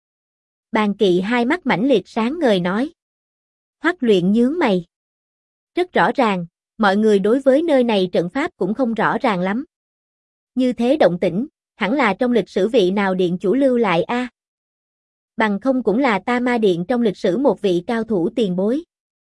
Bàn Kỵ hai mắt mãnh liệt sáng ngời nói. Hoắc Luyện nhướng mày. Rất rõ ràng, mọi người đối với nơi này trận pháp cũng không rõ ràng lắm. Như thế động tĩnh, hẳn là trong lịch sử vị nào điện chủ lưu lại a? Bằng không cũng là ta ma điện trong lịch sử một vị cao thủ tiền bối.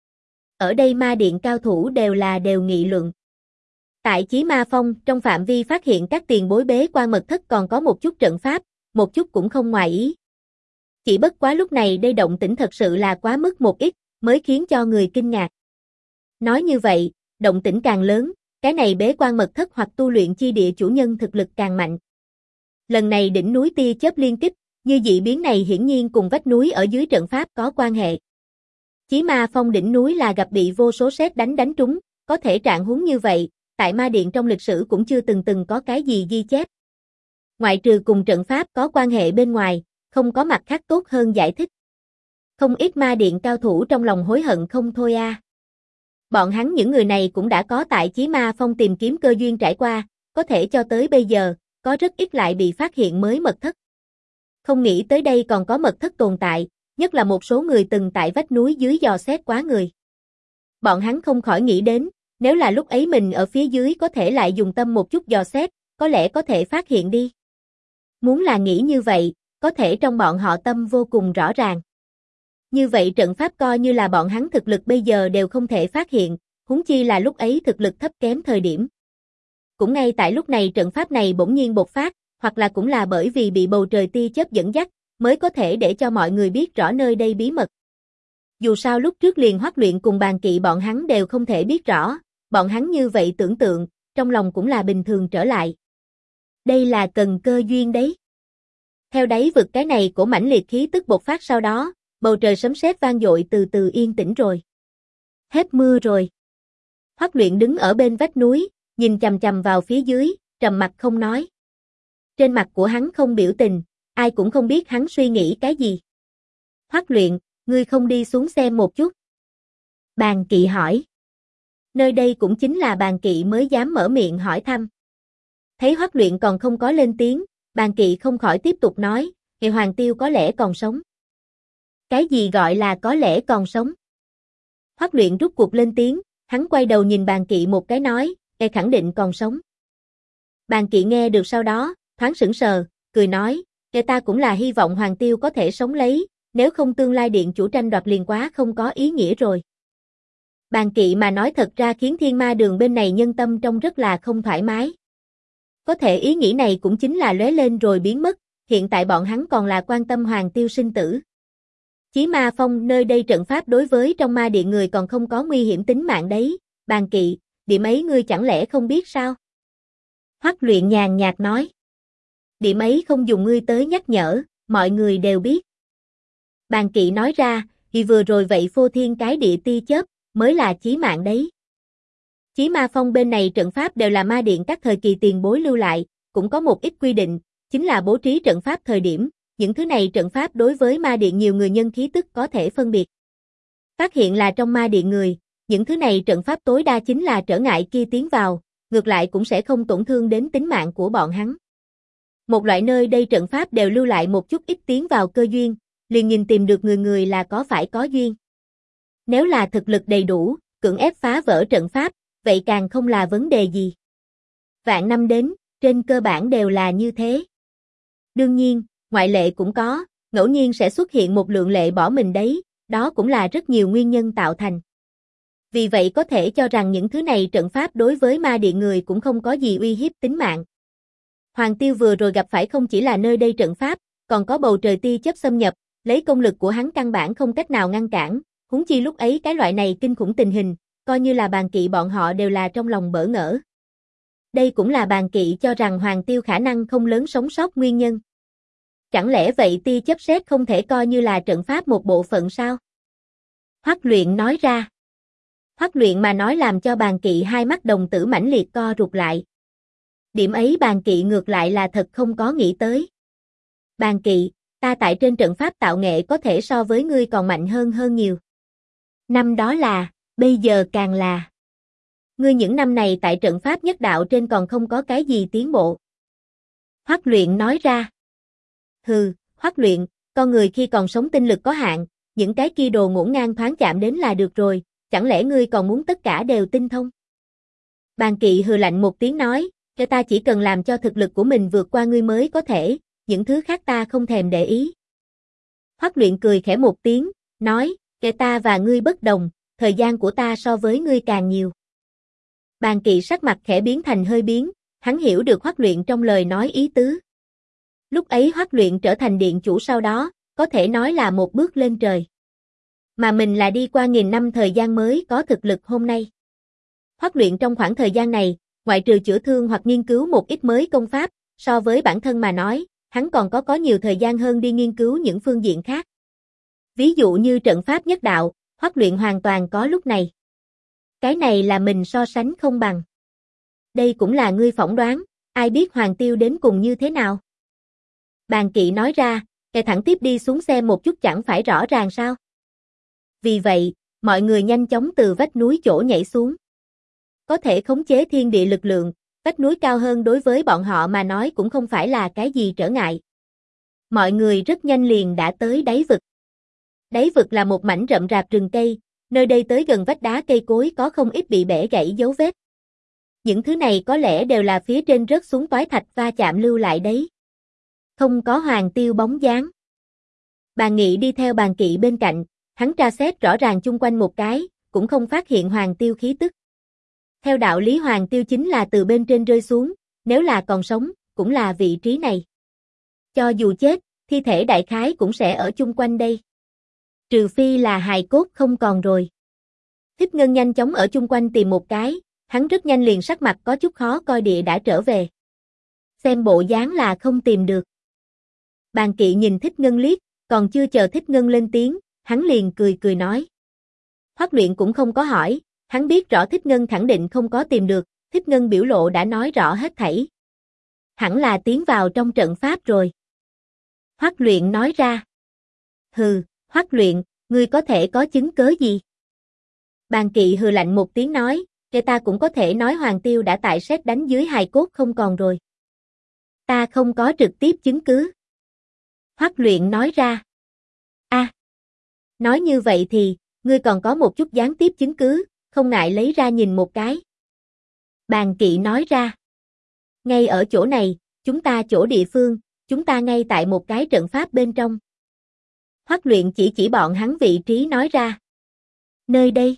Ở đây ma điện cao thủ đều nghị luận. Tại Chí Ma Phong, trong phạm vi phát hiện các tiền bối bế quan mật thất còn có một chút trận pháp, một chút cũng không ngoài ý. Chỉ bất quá lúc này đây động tĩnh thật sự là quá mức một ít, mới khiến cho người kinh ngạc. Nói như vậy, động tĩnh càng lớn, cái này bế quan mật thất hoặc tu luyện chi địa chủ nhân thực lực càng mạnh. Lần này đỉnh núi tia chớp liên kích, như dị biến này hiển nhiên cùng vách núi ở dưới trận pháp có quan hệ. Chí Ma Phong đỉnh núi là gặp bị vô số sét đánh trúng, có thể trạng huống như vậy, tại ma điện trong lịch sử cũng chưa từng có cái gì ghi chép. Ngoại trừ cùng trận pháp có quan hệ bên ngoài, không có mặt khác tốt hơn giải thích. Không ít ma điện cao thủ trong lòng hối hận không thôi a. Bọn hắn những người này cũng đã có tại Chí Ma Phong tìm kiếm cơ duyên trải qua, có thể cho tới bây giờ, có rất ít lại bị phát hiện mới mật thất. Không nghĩ tới đây còn có mật thất tồn tại, nhất là một số người từng tại vách núi dưới dò xét quá người. Bọn hắn không khỏi nghĩ đến, nếu là lúc ấy mình ở phía dưới có thể lại dùng tâm một chút dò xét, có lẽ có thể phát hiện đi. Muốn là nghĩ như vậy, có thể trong bọn họ tâm vô cùng rõ ràng. Như vậy trận pháp coi như là bọn hắn thực lực bây giờ đều không thể phát hiện, huống chi là lúc ấy thực lực thấp kém thời điểm. Cũng ngay tại lúc này trận pháp này bỗng nhiên bộc phát, hoặc là cũng là bởi vì bị bầu trời tia chớp dẫn dắt, mới có thể để cho mọi người biết rõ nơi đây bí mật. Dù sao lúc trước liền Hoắc Luyện cùng Bàn Kỵ bọn hắn đều không thể biết rõ, bọn hắn như vậy tưởng tượng, trong lòng cũng là bình thường trở lại. Đây là cần cơ duyên đấy. Theo đáy vực cái này của mãnh liệt khí tức bộc phát sau đó, bầu trời sấm sét vang dội từ từ yên tĩnh rồi. Hết mưa rồi. Hoắc Luyện đứng ở bên vách núi, nhìn chằm chằm vào phía dưới, trầm mặc không nói. Trên mặt của hắn không biểu tình, ai cũng không biết hắn suy nghĩ cái gì. Hoắc Luyện, ngươi không đi xuống xem một chút? Bàn Kỵ hỏi. Nơi đây cũng chính là Bàn Kỵ mới dám mở miệng hỏi thăm. Thấy Hoắc Luyện còn không có lên tiếng, Bàn Kỵ không khỏi tiếp tục nói, Nghệ Hoàng Tiêu có lẽ còn sống. Cái gì gọi là có lẽ còn sống? Hoắc Luyện rút cuộc lên tiếng, hắn quay đầu nhìn Bàn Kỵ một cái nói, Nghệ khẳng định còn sống. Bàn Kỵ nghe được sau đó, thoáng sững sờ, cười nói, Nghệ ta cũng là hy vọng Hoàng Tiêu có thể sống lấy, nếu không tương lai điện chủ tranh đoạt liền quá không có ý nghĩa rồi. Bàn Kỵ mà nói thật ra khiến Thiên Ma Đường bên này nhân tâm trong rất là không thoải mái. Có thể ý nghĩ này cũng chính là lóe lên rồi biến mất, hiện tại bọn hắn còn là quan tâm Hoàng Tiêu sinh tử. Chí Ma Phong nơi đây trận pháp đối với trong ma điện người còn không có nguy hiểm tính mạng đấy, Bàn Kỵ, điểm ấy ngươi chẳng lẽ không biết sao? Hoắc Luyện nhàn nhạt nói. Điểm ấy không dùng ngươi tới nhắc nhở, mọi người đều biết. Bàn Kỵ nói ra, vì vừa rồi vậy phô thiên cái địa tia chớp, mới là chí mạng đấy. Chí Ma Phong bên này trận pháp đều là ma điện các thời kỳ tiền bối lưu lại, cũng có một ít quy định, chính là bố trí trận pháp thời điểm, những thứ này trận pháp đối với ma điện nhiều người nhân khí tức có thể phân biệt. Phát hiện là trong ma điện người, những thứ này trận pháp tối đa chính là trở ngại kia tiến vào, ngược lại cũng sẽ không tổn thương đến tính mạng của bọn hắn. Một loại nơi đây trận pháp đều lưu lại một chút ít tiến vào cơ duyên, liền nhìn tìm được người là có phải có duyên. Nếu là thực lực đầy đủ, cưỡng ép phá vỡ trận pháp, vậy càng không là vấn đề gì. Vạn năm đến, trên cơ bản đều là như thế. Đương nhiên, ngoại lệ cũng có, ngẫu nhiên sẽ xuất hiện một lượng lệ bỏ mình đấy, đó cũng là rất nhiều nguyên nhân tạo thành. Vì vậy có thể cho rằng những thứ này trận pháp đối với ma điện người cũng không có gì uy hiếp tính mạng. Hoàng Tiêu vừa rồi gặp phải không chỉ là nơi đây trận pháp, còn có bầu trời tia chớp xâm nhập, lấy công lực của hắn căn bản không cách nào ngăn cản, huống chi lúc ấy cái loại này kinh khủng tình hình, coi như là Bàn Kỵ bọn họ đều là trong lòng bỡ ngỡ. Đây cũng là Bàn Kỵ cho rằng Hoàng Tiêu khả năng không lớn sống sót nguyên nhân. Chẳng lẽ vậy tia chớp sét không thể coi như là trận pháp một bộ phận sao? Hoắc Luyện nói ra. Hoắc Luyện mà nói làm cho Bàn Kỵ hai mắt đồng tử mãnh liệt co rụt lại. Điểm ấy Bàn Kỵ ngược lại là thật không có nghĩ tới. Bàn Kỵ, ta tại trên trận pháp tạo nghệ có thể so với ngươi còn mạnh hơn nhiều. Năm đó là, bây giờ càng là. Ngươi những năm này tại trận pháp nhất đạo trên còn không có cái gì tiến bộ. Hoắc Luyện nói ra. Hừ, Hoắc Luyện, con người khi còn sống tinh lực có hạn, những cái kia đồ ngổn ngang thoáng chạm đến là được rồi, chẳng lẽ ngươi còn muốn tất cả đều tinh thông? Bàn Kỵ hừ lạnh một tiếng nói, cho ta chỉ cần làm cho thực lực của mình vượt qua ngươi mới có thể, những thứ khác ta không thèm để ý. Hoắc Luyện cười khẽ một tiếng, nói, kể ta và ngươi bất đồng, thời gian của ta so với ngươi càng nhiều. Bàn Kỵ sắc mặt khẽ biến thành hơi biến, hắn hiểu được Hoắc Luyện trong lời nói ý tứ. Lúc ấy Hoắc Luyện trở thành điện chủ sau đó, có thể nói là một bước lên trời. Mà mình là đi qua nghìn năm thời gian mới có thực lực hôm nay. Hoắc Luyện trong khoảng thời gian này, ngoại trừ chữa thương hoặc nghiên cứu một ít mới công pháp, so với bản thân mà nói, hắn còn có nhiều thời gian hơn đi nghiên cứu những phương diện khác. Ví dụ như trận pháp nhất đạo, Hoắc Luyện hoàn toàn có lúc này. Cái này là mình so sánh không bằng. Đây cũng là ngươi phỏng đoán, ai biết Hoàng Tiêu đến cùng như thế nào? Bàn Kỵ nói ra, kẻ thẳng tiếp đi xuống xe một chút chẳng phải rõ ràng sao? Vì vậy, mọi người nhanh chóng từ vách núi chỗ nhảy xuống. Có thể khống chế thiên địa lực lượng, vách núi cao hơn đối với bọn họ mà nói cũng không phải là cái gì trở ngại. Mọi người rất nhanh liền đã tới đáy vực. Đáy vực là một mảnh rậm rạp rừng cây, nơi đây tới gần vách đá cây cối có không ít bị bẻ gãy dấu vết. Những thứ này có lẽ đều là phía trên rớt xuống toái thạch va chạm lưu lại đấy. Không có Hoàng Tiêu bóng dáng. Bàn Nghị đi theo Bàn Kỵ bên cạnh, hắn tra xét rõ ràng chung quanh một cái, cũng không phát hiện Hoàng Tiêu khí tức. Theo đạo lý Hoàng Tiêu chính là từ bên trên rơi xuống, nếu là còn sống, cũng là vị trí này. Cho dù chết, thi thể đại khái cũng sẽ ở chung quanh đây. Trừ phi là hài cốt không còn rồi. Thích Ngân nhanh chóng ở chung quanh tìm một cái, hắn rất nhanh liền sắc mặt có chút khó coi địa đã trở về. Xem bộ dáng là không tìm được. Bàn Kỵ nhìn Thích Ngân liếc, còn chưa chờ Thích Ngân lên tiếng, hắn liền cười nói. Hoắc Luyện cũng không có hỏi, hắn biết rõ Thích Ngân khẳng định không có tìm được, Thích Ngân biểu lộ đã nói rõ hết thảy. Hẳn là tiến vào trong trận pháp rồi. Hoắc Luyện nói ra. Hừ, Hoắc Luyện, ngươi có thể có chứng cớ gì? Bàn Kỵ hừ lạnh một tiếng nói, kẻ ta cũng có thể nói Hoàng Tiêu đã tại sét đánh dưới hài cốt không còn rồi. Ta không có trực tiếp chứng cứ. Hoắc Luyện nói ra. Nói như vậy thì, ngươi còn có một chút gián tiếp chứng cứ, không ngại lấy ra nhìn một cái. Bàn Kỵ nói ra. Ngay ở chỗ này, chúng ta chỗ địa phương, chúng ta ngay tại một cái trận pháp bên trong. Hoắc Luyện chỉ bọn hắn vị trí nói ra. Nơi đây.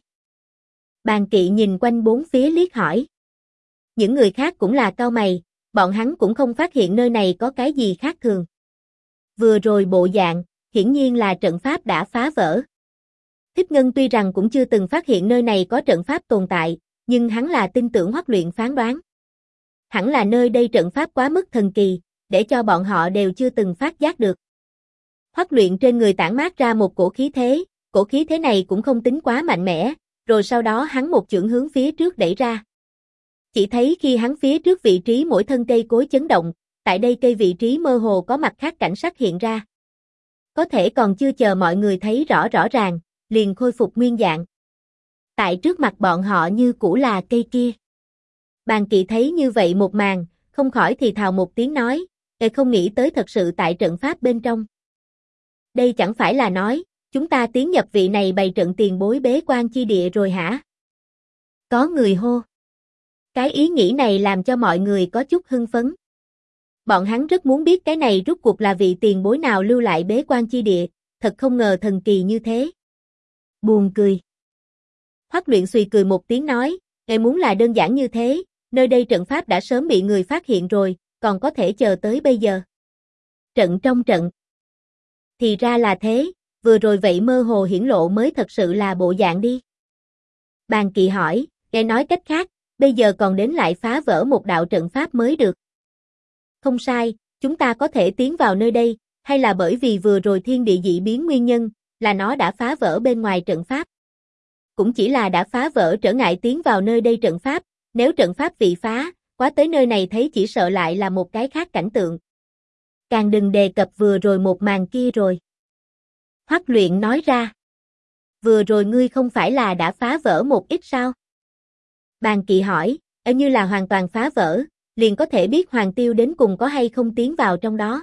Bàn Kỵ nhìn quanh bốn phía liếc hỏi. Những người khác cũng là cau mày, bọn hắn cũng không phát hiện nơi này có cái gì khác thường. Vừa rồi bộ dạng, hiển nhiên là trận pháp đã phá vỡ. Thích Ngân tuy rằng cũng chưa từng phát hiện nơi này có trận pháp tồn tại, nhưng hắn là tin tưởng Hoắc Luyện phán đoán. Hẳn là nơi đây trận pháp quá mức thần kỳ, để cho bọn họ đều chưa từng phát giác được. Hoắc Luyện trên người tản mát ra một cổ khí thế này cũng không tính quá mạnh mẽ, rồi sau đó hắn một chưởng hướng phía trước đẩy ra. Chỉ thấy khi hắn phía trước vị trí mỗi thân cây cối chấn động, tại đây cây vị trí mơ hồ có mặt khác cảnh sắc hiện ra. Có thể còn chưa chờ mọi người thấy rõ ràng, liền khôi phục nguyên dạng. Tại trước mặt bọn họ như cũ là cây kia. Bàn Kỵ thấy như vậy một màn, không khỏi thì thào một tiếng nói, không nghĩ tới thật sự tại trận pháp bên trong. Đây chẳng phải là nói, chúng ta tiến nhập vị này bày trận tiền bối bế quan chi địa rồi hả? Có người hô. Cái ý nghĩ này làm cho mọi người có chút hưng phấn. Bọn hắn rất muốn biết cái này rốt cuộc là vị tiền bối nào lưu lại bế quan chi địa, thật không ngờ thần kỳ như thế. Buồn cười. Hoắc Luyện xùy cười một tiếng nói, "Ngài muốn là đơn giản như thế, nơi đây trận pháp đã sớm bị người phát hiện rồi, còn có thể chờ tới bây giờ." Trận trong trận. Thì ra là thế, vừa rồi vậy mơ hồ hiển lộ mới thật sự là bộ dạng đi. Bàn Kỵ hỏi, "Ngài nói cách khác, bây giờ còn đến lại phá vỡ một đạo trận pháp mới được." Không sai, chúng ta có thể tiến vào nơi đây, hay là bởi vì vừa rồi thiên địa dị biến nguyên nhân, là nó đã phá vỡ bên ngoài trận pháp. Cũng chỉ là đã phá vỡ trở ngại tiến vào nơi đây trận pháp, nếu trận pháp bị phá, quá tới nơi này thấy chỉ sợ lại là một cái khác cảnh tượng. Càng đừng đề cập vừa rồi một màn kia rồi. Hoắc Luyện nói ra. Vừa rồi ngươi không phải là đã phá vỡ một ít sao? Bàn Kỵ hỏi, như là hoàn toàn phá vỡ, liền có thể biết Hoàng Tiêu đến cùng có hay không tiến vào trong đó.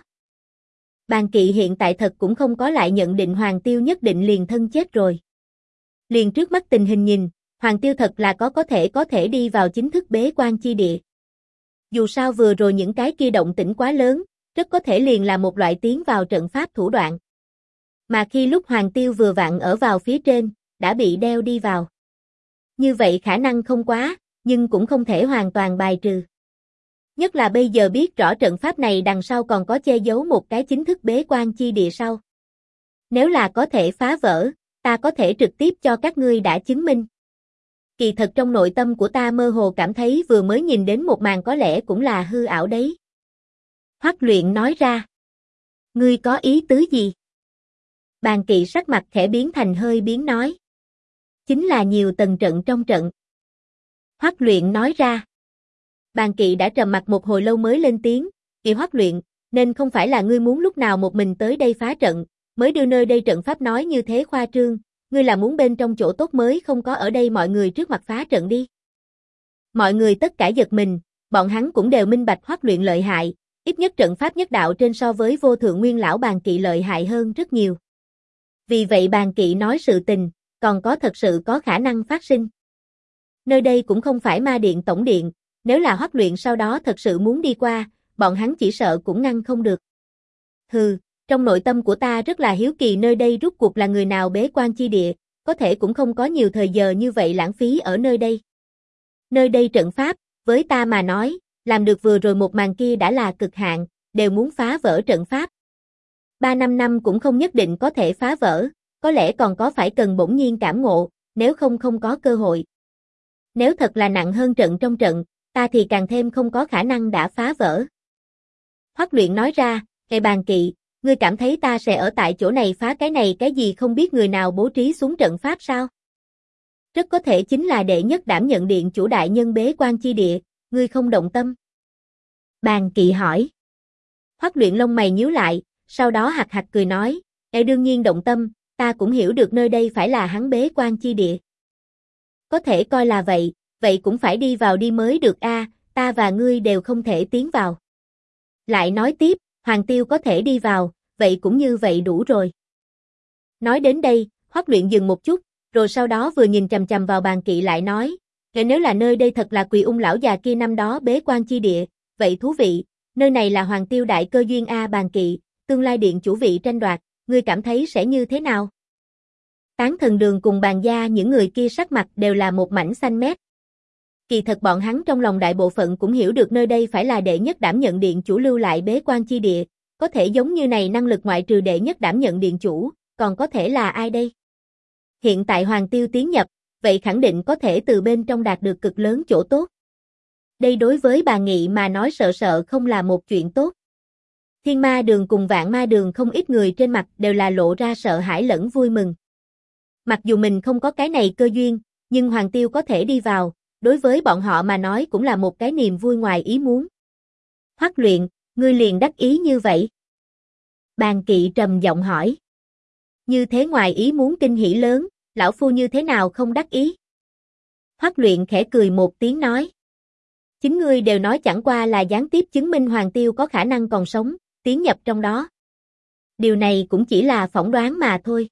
Bàn Kỵ hiện tại thật cũng không có lại nhận định Hoàng Tiêu nhất định liền thân chết rồi. Liền trước mắt tình hình nhìn, Hoàng Tiêu thật là có thể đi vào chính thức bế quan chi địa. Dù sao vừa rồi những cái kia động tĩnh quá lớn, rất có thể liền là một loại tiến vào trận pháp thủ đoạn. Mà khi lúc Hoàng Tiêu vừa vặn ở vào phía trên, đã bị đeo đi vào. Như vậy khả năng không quá, nhưng cũng không thể hoàn toàn bài trừ. Nhất là bây giờ biết rõ trận pháp này đằng sau còn có che giấu một cái chính thức bế quan chi địa sau. Nếu là có thể phá vỡ, ta có thể trực tiếp cho các ngươi đã chứng minh. Kỳ thật trong nội tâm của ta mơ hồ cảm thấy vừa mới nhìn đến một màn có lẽ cũng là hư ảo đấy. Hoắc Luyện nói ra. Ngươi có ý tứ gì? Bàn Kỵ sắc mặt khẽ biến thành hơi biến nói. Chính là nhiều tầng trận trong trận. Hoắc Luyện nói ra. Bàn Kỵ đã trầm mặc một hồi lâu mới lên tiếng, "Kỵ Hoắc Luyện, nên không phải là ngươi muốn lúc nào một mình tới đây phá trận, mới đưa nơi đây trận pháp nói như thế khoa trương, ngươi là muốn bên trong chỗ tốt mới không có ở đây mọi người trước mặt phá trận đi." Mọi người tất cả giật mình, bọn hắn cũng đều minh bạch Hoắc Luyện lợi hại, ít nhất trận pháp nhất đạo trên so với vô thượng nguyên lão Bàn Kỵ lợi hại hơn rất nhiều. Vì vậy Bàn Kỵ nói sự tình, còn có thật sự có khả năng phát sinh. Nơi đây cũng không phải ma điện tổng điện, nếu là Hoắc Luyện sau đó thật sự muốn đi qua, bọn hắn chỉ sợ cũng ngăn không được. Hừ, trong nội tâm của ta rất là hiếu kỳ nơi đây rốt cuộc là người nào bế quan chi địa, có thể cũng không có nhiều thời giờ như vậy lãng phí ở nơi đây. Nơi đây trận pháp, với ta mà nói, làm được vừa rồi một màn kia đã là cực hạn, đều muốn phá vỡ trận pháp. 3-5 năm cũng không nhất định có thể phá vỡ, có lẽ còn có phải cần bỗng nhiên cảm ngộ, nếu không có cơ hội. Nếu thật là nặng hơn trận trong trận, ta thì càng thêm không có khả năng đã phá vỡ. Hoắc Luyện nói ra, "Ngài Bàn Kỵ, ngươi cảm thấy ta sẽ ở tại chỗ này phá cái này cái gì không biết người nào bố trí xuống trận pháp sao? Rất có thể chính là đệ nhất đảm nhận điện chủ đại nhân bế quan chi địa, ngươi không động tâm?" Bàn Kỵ hỏi. Hoắc Luyện lông mày nhíu lại, sau đó hạc hạc cười nói, đương nhiên động tâm, ta cũng hiểu được nơi đây phải là hắn bế quan chi địa. Có thể coi là vậy, vậy cũng phải đi vào đi mới được a, ta và ngươi đều không thể tiến vào. Lại nói tiếp, Hoàng Tiêu có thể đi vào, vậy cũng như vậy đủ rồi. Nói đến đây, Hoắc Luyện dừng một chút, rồi sau đó vừa nhìn chằm chằm vào Bàn Kỵ lại nói, nếu là nơi đây thật là Quỳ Ung lão già kia năm đó bế quan chi địa, vậy thú vị, nơi này là Hoàng Tiêu đại cơ duyên a Bàn Kỵ, tương lai điện chủ vị tranh đoạt, ngươi cảm thấy sẽ như thế nào? Tán Thần Đường cùng Bàn gia những người kia sắc mặt đều là một mảnh xanh mét. Kỳ thật bọn hắn trong lòng đại bộ phận cũng hiểu được nơi đây phải là đệ nhất đảm nhận điện chủ lưu lại bế quan chi địa, có thể giống như này năng lực ngoại trừ đệ nhất đảm nhận điện chủ, còn có thể là ai đây? Hiện tại Hoàng Tiêu tiến nhập, vậy khẳng định có thể từ bên trong đạt được cực lớn chỗ tốt. Đây đối với bà Nghị mà nói sợ sợ không là một chuyện tốt. Thiên Ma Đường cùng Vạn Ma Đường không ít người trên mặt đều là lộ ra sợ hãi lẫn vui mừng. Mặc dù mình không có cái này cơ duyên, nhưng Hoàng Tiêu có thể đi vào, đối với bọn họ mà nói cũng là một cái niềm vui ngoài ý muốn. Hoắc Luyện, ngươi liền đắc ý như vậy? Bàn Kỵ trầm giọng hỏi. Như thế ngoài ý muốn kinh hỉ lớn, lão phu như thế nào không đắc ý? Hoắc Luyện khẽ cười một tiếng nói. Chính ngươi đều nói chẳng qua là gián tiếp chứng minh Hoàng Tiêu có khả năng còn sống, tiến nhập trong đó. Điều này cũng chỉ là phỏng đoán mà thôi.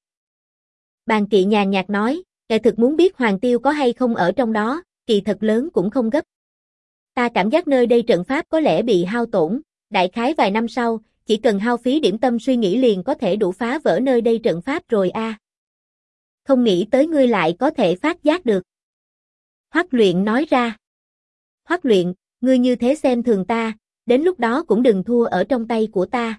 Bàn Kỵ nhàn nhạt nói, kẻ thực muốn biết Hoàng Tiêu có hay không ở trong đó, kỳ thật lớn cũng không gấp. Ta cảm giác nơi đây trận pháp có lẽ bị hao tổn, đại khái vài năm sau, chỉ cần hao phí điểm tâm suy nghĩ liền có thể đủ phá vỡ nơi đây trận pháp rồi a. Không nghĩ tới ngươi lại có thể phát giác được. Hoắc Luyện nói ra. Hoắc Luyện, ngươi như thế xem thường ta, đến lúc đó cũng đừng thua ở trong tay của ta.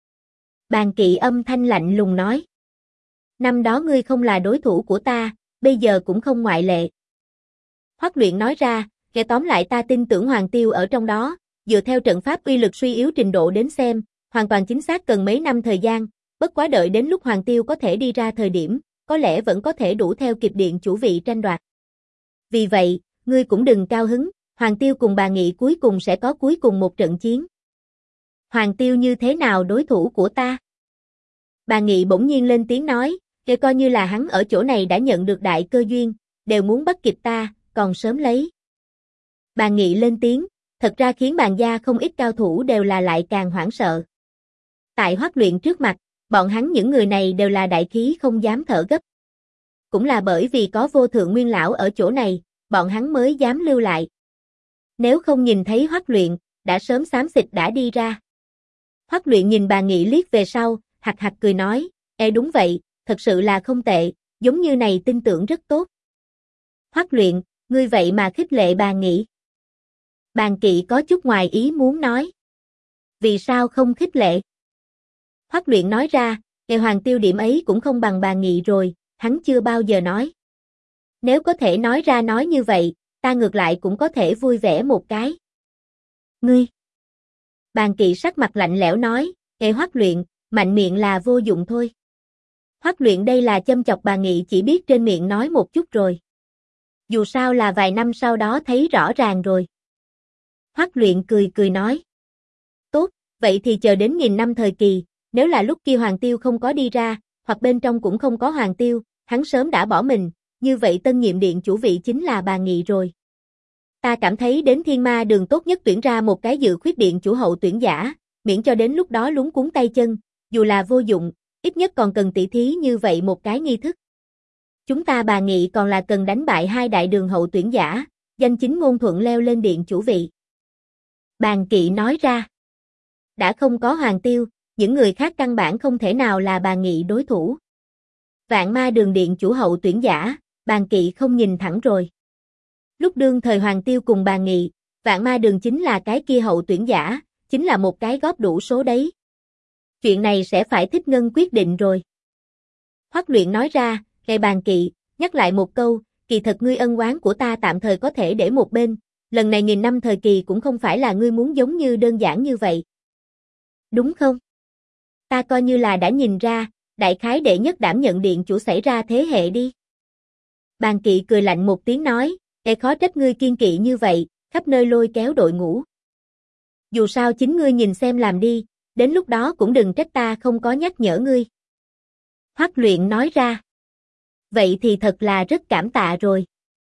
Bàn Kỵ âm thanh lạnh lùng nói. Năm đó ngươi không là đối thủ của ta, bây giờ cũng không ngoại lệ. Hoắc Luyện nói ra, kể tóm lại ta tin tưởng Hoàng Tiêu ở trong đó, dựa theo trận pháp uy lực suy yếu trình độ đến xem, hoàn toàn chính xác cần mấy năm thời gian, bất quá đợi đến lúc Hoàng Tiêu có thể đi ra thời điểm, có lẽ vẫn có thể đủ theo kịp điện chủ vị tranh đoạt. Vì vậy, ngươi cũng đừng cao hứng, Hoàng Tiêu cùng bà Nghị cuối cùng sẽ có cuối cùng một trận chiến. Hoàng Tiêu như thế nào đối thủ của ta? Bà Nghị bỗng nhiên lên tiếng nói, kể coi như là hắn ở chỗ này đã nhận được đại cơ duyên, đều muốn bắt kịp ta, còn sớm lấy. Bà Nghị lên tiếng, thật ra khiến Bàn gia không ít cao thủ đều là lại càng hoảng sợ. Tại Hoắc Luyện trước mặt, bọn hắn những người này đều là đại khí không dám thở gấp. Cũng là bởi vì có Vô Thượng Nguyên lão ở chỗ này, bọn hắn mới dám lưu lại. Nếu không nhìn thấy Hoắc Luyện, đã sớm xám xịt đã đi ra. Hoắc Luyện nhìn Bà Nghị liếc về sau, hạc hạc cười nói, đúng vậy, thật sự là không tệ, giống như này tin tưởng rất tốt. Hoắc Luyện, ngươi vậy mà khích lệ Bà Nghị. Bàn Kỵ có chút ngoài ý muốn nói. Vì sao không khích lệ? Hoắc Luyện nói ra, Hoàng Tiêu điểm ấy cũng không bằng Bà Nghị rồi, hắn chưa bao giờ nói. Nếu có thể nói ra nói như vậy, ta ngược lại cũng có thể vui vẻ một cái. Ngươi! Bàn Kỵ sắc mặt lạnh lẽo nói, Hoắc Luyện, mạnh miệng là vô dụng thôi. Hoắc Luyện đây là châm chọc Bà Nghị chỉ biết trên miệng nói một chút rồi. Dù sao là vài năm sau đó thấy rõ ràng rồi. Hoắc Luyện cười cười nói. Tốt, vậy thì chờ đến 1000 năm thời kỳ, nếu là lúc kia Hoàng Tiêu không có đi ra, hoặc bên trong cũng không có Hoàng Tiêu, hắn sớm đã bỏ mình, như vậy tân nhiệm điện chủ vị chính là Bà Nghị rồi. Ta cảm thấy đến Thiên Ma Đường tốt nhất tuyển ra một cái dự khuyết điện chủ hậu tuyển giả, miễn cho đến lúc đó luống cuống tay chân, dù là vô dụng, ít nhất còn cần tỷ thí như vậy một cái nghi thức. Chúng ta Bà Nghị còn là cần đánh bại 2 đại đường hậu tuyển giả, danh chính ngôn thuận leo lên điện chủ vị. Bàn Kỵ nói ra. Đã không có Hoàng Tiêu, những người khác căn bản không thể nào là Bà Nghị đối thủ. Vạn Ma Đường điện chủ hậu tuyển giả, Bàn Kỵ không nhìn thẳng rồi. Lúc đương thời Hoàng Tiêu cùng Bà Nghị, Vạn Ma Đường chính là cái kia hậu tuyển giả, chính là một cái góp đủ số đấy. Chuyện này sẽ phải Thích Ngân quyết định rồi. Hoắc Luyện nói ra, Bàn Kỵ, nhắc lại một câu, kỳ thật ngươi ân oán của ta tạm thời có thể để một bên, lần này 1000 năm thời kỳ cũng không phải là ngươi muốn giống như đơn giản như vậy. Đúng không? Ta coi như là đã nhìn ra, đại khái đệ nhất đảm nhận điện chủ xảy ra thế hệ đi. Bàn Kỵ cười lạnh một tiếng nói, khó trách ngươi kiên kỵ như vậy, khắp nơi lôi kéo đội ngũ. Dù sao chính ngươi nhìn xem làm đi, đến lúc đó cũng đừng trách ta không có nhắc nhở ngươi. Hoắc Luyện nói ra. Vậy thì thật là rất cảm tạ rồi.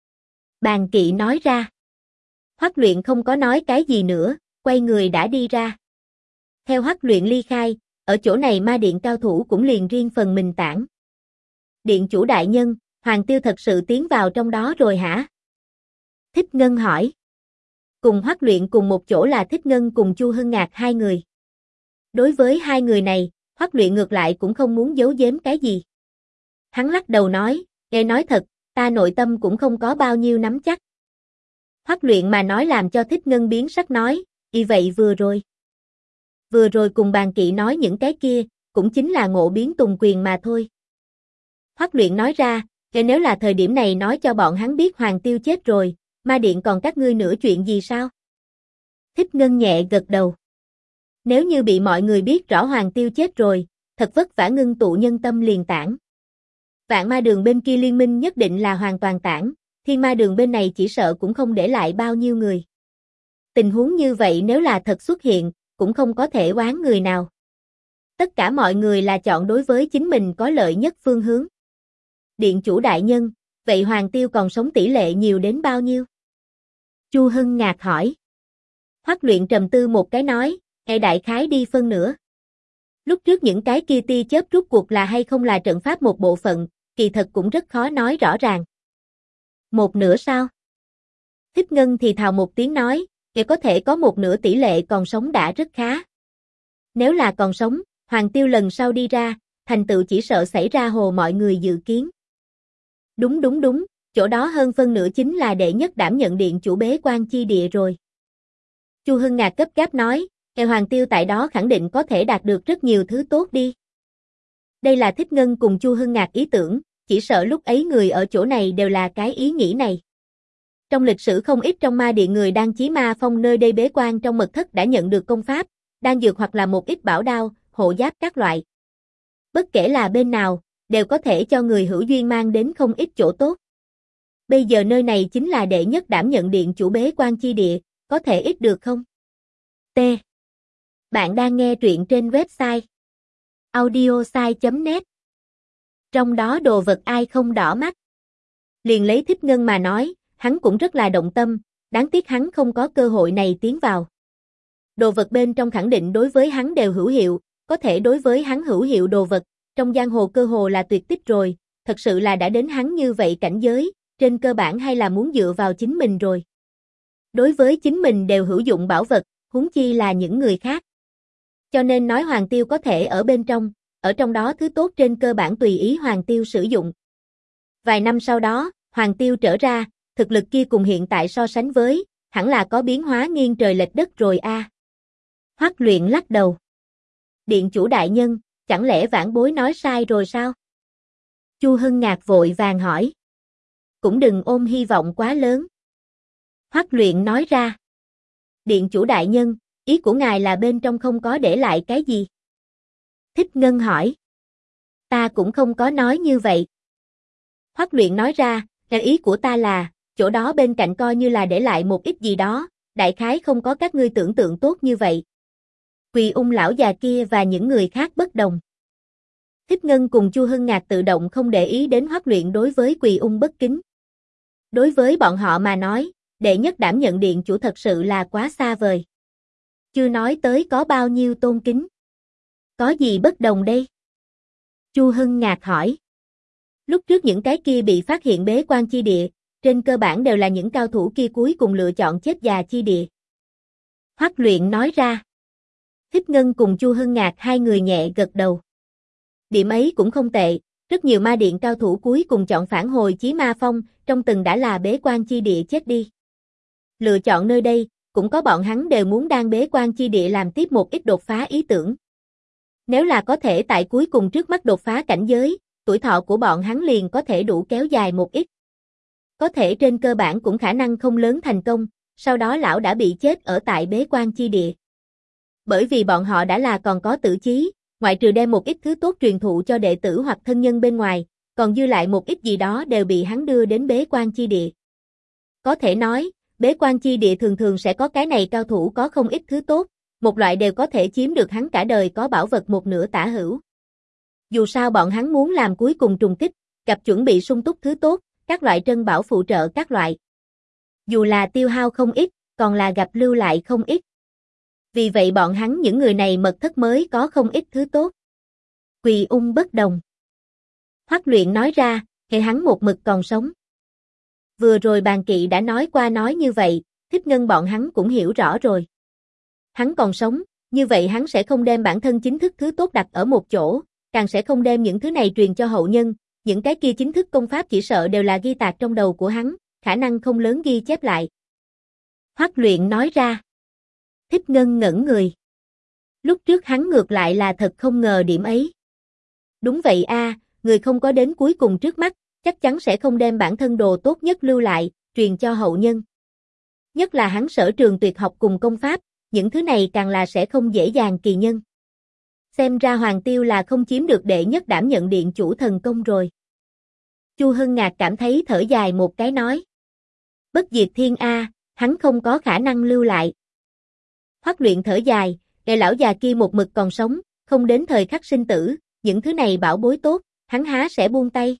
Bàn Kỵ nói ra. Hoắc Luyện không có nói cái gì nữa, quay người đã đi ra. Theo Hoắc Luyện ly khai, ở chỗ này ma điện cao thủ cũng liền riêng phần mình tản. Điện chủ đại nhân, Hoàng Tiêu thật sự tiến vào trong đó rồi hả? Thích Ngân hỏi. Cùng Hoắc Luyện cùng một chỗ là Thích Ngân cùng Chu Hưng Ngạc hai người. Đối với hai người này, Hoắc Luyện ngược lại cũng không muốn giấu giếm cái gì. Hắn lắc đầu nói, nghe nói thật, ta nội tâm cũng không có bao nhiêu nắm chắc. Hoắc Luyện mà nói làm cho Thích Ngân biến sắc nói, vậy vừa rồi. Vừa rồi cùng Bàn Kỵ nói những cái kia, cũng chính là ngộ biến tùng quyền mà thôi. Hoắc Luyện nói ra, nếu là thời điểm này nói cho bọn hắn biết Hoàng Tiêu chết rồi, ma điện còn các ngươi nữa chuyện gì sao? Thích Ngân nhẹ gật đầu. Nếu như bị mọi người biết rõ Hoàng Tiêu chết rồi, thật vất vả ngưng tụ nhân tâm liền tản. Vạn ma đường bên kia liên minh nhất định là hoàn toàn tản, thiên ma đường bên này chỉ sợ cũng không để lại bao nhiêu người. Tình huống như vậy nếu là thật xuất hiện, cũng không có thể oán người nào. Tất cả mọi người là chọn đối với chính mình có lợi nhất phương hướng. Điện chủ đại nhân, vậy Hoàng Tiêu còn sống tỷ lệ nhiều đến bao nhiêu? Chu Hưng Ngạc hỏi. Hoắc Luyện trầm tư một cái nói, đại khái đi phân nửa. Lúc trước những cái kia tia chớp rút cuộc là hay không là trận pháp một bộ phận, kỳ thật cũng rất khó nói rõ ràng. Một nửa sao? Thích Ngân thì thào một tiếng nói, có thể có một nửa tỷ lệ còn sống đã rất khá. Nếu là còn sống, Hoàng Tiêu lần sau đi ra, thành tựu chỉ sợ xảy ra hồ mọi người dự kiến. Đúng, chỗ đó hơn phân nửa chính là đệ nhất đảm nhận điện chủ bế quan chi địa rồi. Chu Hưng Ngạc gấp gáp nói, Hoàng Tiêu tại đó khẳng định có thể đạt được rất nhiều thứ tốt đi. Đây là Thích Ngân cùng Chu Hưng Ngạc ý tưởng, chỉ sợ lúc ấy người ở chỗ này đều là cái ý nghĩ này. Trong lịch sử không ít trong ma điện người đang chí ma phong nơi đây bế quan trong mật thất đã nhận được công pháp, đan dược hoặc là một ít bảo đao, hộ giáp các loại. Bất kể là bên nào, đều có thể cho người hữu duyên mang đến không ít chỗ tốt. Bây giờ nơi này chính là đệ nhất đảm nhận điện chủ bế quan chi địa, có thể ít được không? T. Bạn đang nghe truyện trên website audiosai.net. Trong đó đồ vật ai không đỏ mắt. Liền lấy Thích Ngân mà nói, hắn cũng rất là động tâm, đáng tiếc hắn không có cơ hội này tiến vào. Đồ vật bên trong khẳng định đối với hắn đều hữu hiệu, có thể đối với hắn hữu hiệu đồ vật, trong giang hồ cơ hồ là tuyệt tích rồi, thật sự là đã đến hắn như vậy cảnh giới, trên cơ bản hay là muốn dựa vào chính mình rồi. Đối với chính mình đều hữu dụng bảo vật, huống chi là những người khác. Cho nên nói Hoàng Tiêu có thể ở bên trong, ở trong đó thứ tốt trên cơ bản tùy ý Hoàng Tiêu sử dụng. Vài năm sau đó, Hoàng Tiêu trở ra, thực lực kia cùng hiện tại so sánh với, hẳn là có biến hóa nghiêng trời lệch đất rồi a. Hoắc Luyện lắc đầu. Điện chủ đại nhân, chẳng lẽ vãn bối nói sai rồi sao? Chu Hưng Ngạc vội vàng hỏi. Cũng đừng ôm hy vọng quá lớn. Hoắc Luyện nói ra. Điện chủ đại nhân, ý của ngài là bên trong không có để lại cái gì? Thích Ngân hỏi. Ta cũng không có nói như vậy. Hoắc Luyện nói ra, ý của ta là, chỗ đó bên cạnh coi như là để lại một ít gì đó, đại khái không có các ngươi tưởng tượng tốt như vậy. Quỳ Ung lão già kia và những người khác bất đồng. Thích Ngân cùng Chu Hưng Ngạc tự động không để ý đến Hoắc Luyện đối với Quỳ Ung bất kính. Đối với bọn họ mà nói, đệ nhất đảm nhận điện chủ thật sự là quá xa vời. Chưa nói tới có bao nhiêu tôn kính. Có gì bất đồng đây? Chu Hưng Ngạc hỏi. Lúc trước những cái kia bị phát hiện bế quan chi địa, trên cơ bản đều là những cao thủ kia cuối cùng lựa chọn chết già chi địa. Hoắc Luyện nói ra. Thích Ngân cùng Chu Hưng Ngạc hai người nhẹ gật đầu. Điểm ấy cũng không tệ, rất nhiều ma điện cao thủ cuối cùng chọn phản hồi chí ma phong, trong từng đã là bế quan chi địa chết đi. Lựa chọn nơi đây, cũng có bọn hắn đều muốn đang bế quan chi địa làm tiếp một ít đột phá ý tưởng. Nếu là có thể tại cuối cùng trước mắt đột phá cảnh giới, tuổi thọ của bọn hắn liền có thể đủ kéo dài một ít. Có thể trên cơ bản cũng khả năng không lớn thành công, sau đó lão đã bị chết ở tại bế quan chi địa. Bởi vì bọn họ đã là còn có tử chí, ngoại trừ đem một ít thứ tốt truyền thụ cho đệ tử hoặc thân nhân bên ngoài, còn dư lại một ít gì đó đều bị hắn đưa đến bế quan chi địa. Có thể nói, bế quan chi địa thường thường sẽ có cái này cao thủ có không ít thứ tốt, một loại đều có thể chiếm được hắn cả đời có bảo vật một nửa tả hữu. Dù sao bọn hắn muốn làm cuối cùng trùng kích, gặp chuẩn bị sung túc thứ tốt, các loại trân bảo phụ trợ các loại. Dù là tiêu hao không ít, còn là gặp lưu lại không ít. Vì vậy bọn hắn những người này mật thất mới có không ít thứ tốt. Quỳ ung bất đồng. Hoắc Luyện nói ra, hệ hắn một mực còn sống. Vừa rồi bàn kỵ đã nói qua nói như vậy, Thích Ngân bọn hắn cũng hiểu rõ rồi. Hắn còn sống, như vậy hắn sẽ không đem bản thân chính thức thứ tốt đặt ở một chỗ, càng sẽ không đem những thứ này truyền cho hậu nhân, những cái kia chính thức công pháp chỉ sợ đều là ghi tạc trong đầu của hắn, khả năng không lớn ghi chép lại. Hoắc Luyện nói ra. Thích Ngân ngẩn người. Lúc trước hắn ngược lại là thật không ngờ điểm ấy. Đúng vậy a, người không có đến cuối cùng trước mắt, chắc chắn sẽ không đem bản thân đồ tốt nhất lưu lại, truyền cho hậu nhân. Nhất là hắn sở trường tuyệt học cùng công pháp, những thứ này càng là sẽ không dễ dàng kỳ nhân. Xem ra Hoàng Tiêu là không chiếm được đệ nhất đảm nhận điện chủ thần công rồi. Chu Hưng Ngạc cảm thấy thở dài một cái nói. Bất diệt thiên a, hắn không có khả năng lưu lại. Hoắc Luyện thở dài, kẻ lão già kia một mực còn sống, không đến thời khắc sinh tử, những thứ này bảo bối tốt, hắn há sẽ buông tay.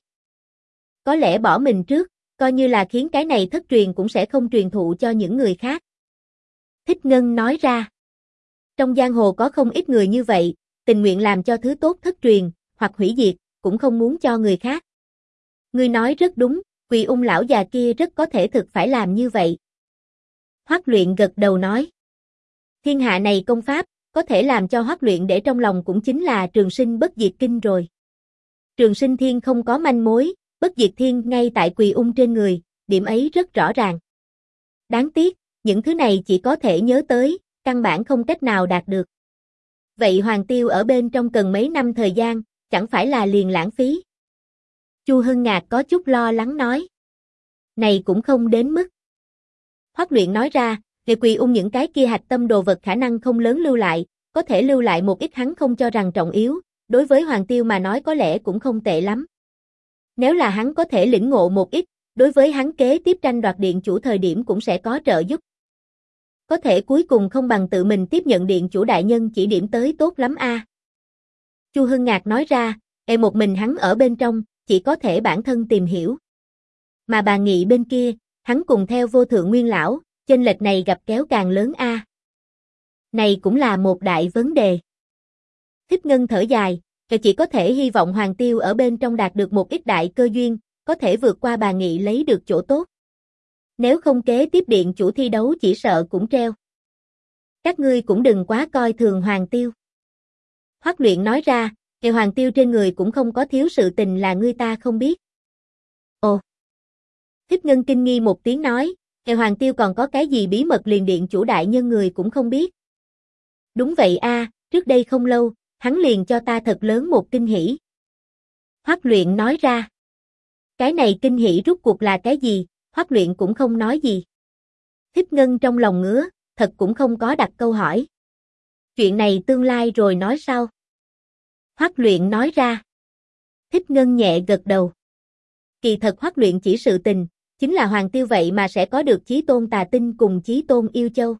Có lẽ bỏ mình trước, coi như là khiến cái này thất truyền cũng sẽ không truyền thụ cho những người khác. Thích Ngân nói ra. Trong giang hồ có không ít người như vậy, tình nguyện làm cho thứ tốt thất truyền, hoặc hủy diệt, cũng không muốn cho người khác. Ngươi nói rất đúng, Quỳ Ung lão già kia rất có thể thực phải làm như vậy. Hoắc Luyện gật đầu nói. Thiên hạ này công pháp, có thể làm cho Hoắc Luyện để trong lòng cũng chính là Trường Sinh Bất Diệt Kinh rồi. Trường Sinh Thiên không có manh mối, Bất Diệt Thiên ngay tại Quỳ Ung trên người, điểm ấy rất rõ ràng. Đáng tiếc, những thứ này chỉ có thể nhớ tới, căn bản không cách nào đạt được. Vậy Hoàng Tiêu ở bên trong cần mấy năm thời gian, chẳng phải là liền lãng phí. Chu Hưng Ngạc có chút lo lắng nói. Này cũng không đến mức. Hoắc Luyện nói ra, về Quỳ Ung những cái kia hạch tâm đồ vật khả năng không lớn lưu lại, có thể lưu lại một ít hắn không cho rằng trọng yếu, đối với Hoàng Tiêu mà nói có lẽ cũng không tệ lắm. Nếu là hắn có thể lĩnh ngộ một ít, đối với hắn kế tiếp tranh đoạt điện chủ thời điểm cũng sẽ có trợ giúp. Có thể cuối cùng không bằng tự mình tiếp nhận điện chủ đại nhân chỉ điểm tới tốt lắm a. Chu Hưng Ngạc nói ra, một mình hắn ở bên trong, chỉ có thể bản thân tìm hiểu. Mà bà Nghị bên kia, hắn cùng theo vô thượng nguyên lão, chênh lệch này gặp kéo càng lớn a. Này cũng là một đại vấn đề. Thích Ngân thở dài, chỉ có thể hy vọng Hoàng Tiêu ở bên trong đạt được một ít đại cơ duyên, có thể vượt qua bà Nghị lấy được chỗ tốt. Nếu không kế tiếp điện chủ thi đấu chỉ sợ cũng treo. Các ngươi cũng đừng quá coi thường Hoàng Tiêu. Hoắc Luyện nói ra, Hoàng Tiêu trên người cũng không có thiếu sự tình là ngươi ta không biết. Ồ! Thích Ngân kinh nghi một tiếng nói, Hoàng Tiêu còn có cái gì bí mật liền điện chủ đại nhân người cũng không biết. Đúng vậy a, trước đây không lâu, hắn liền cho ta thật lớn một kinh hỉ. Hoắc Luyện nói ra. Cái này kinh hỉ rút cuộc là cái gì, Hoắc Luyện cũng không nói gì. Thích Ngân trong lòng ngứa, thật cũng không có đặt câu hỏi. Chuyện này tương lai rồi nói sau. Hoắc Luyện nói ra. Thích Ngân nhẹ gật đầu. Kỳ thật Hoắc Luyện chỉ sự tình, chính là Hoàng Tiêu vậy mà sẽ có được Chí Tôn Tà Tinh cùng Chí Tôn Yêu Châu.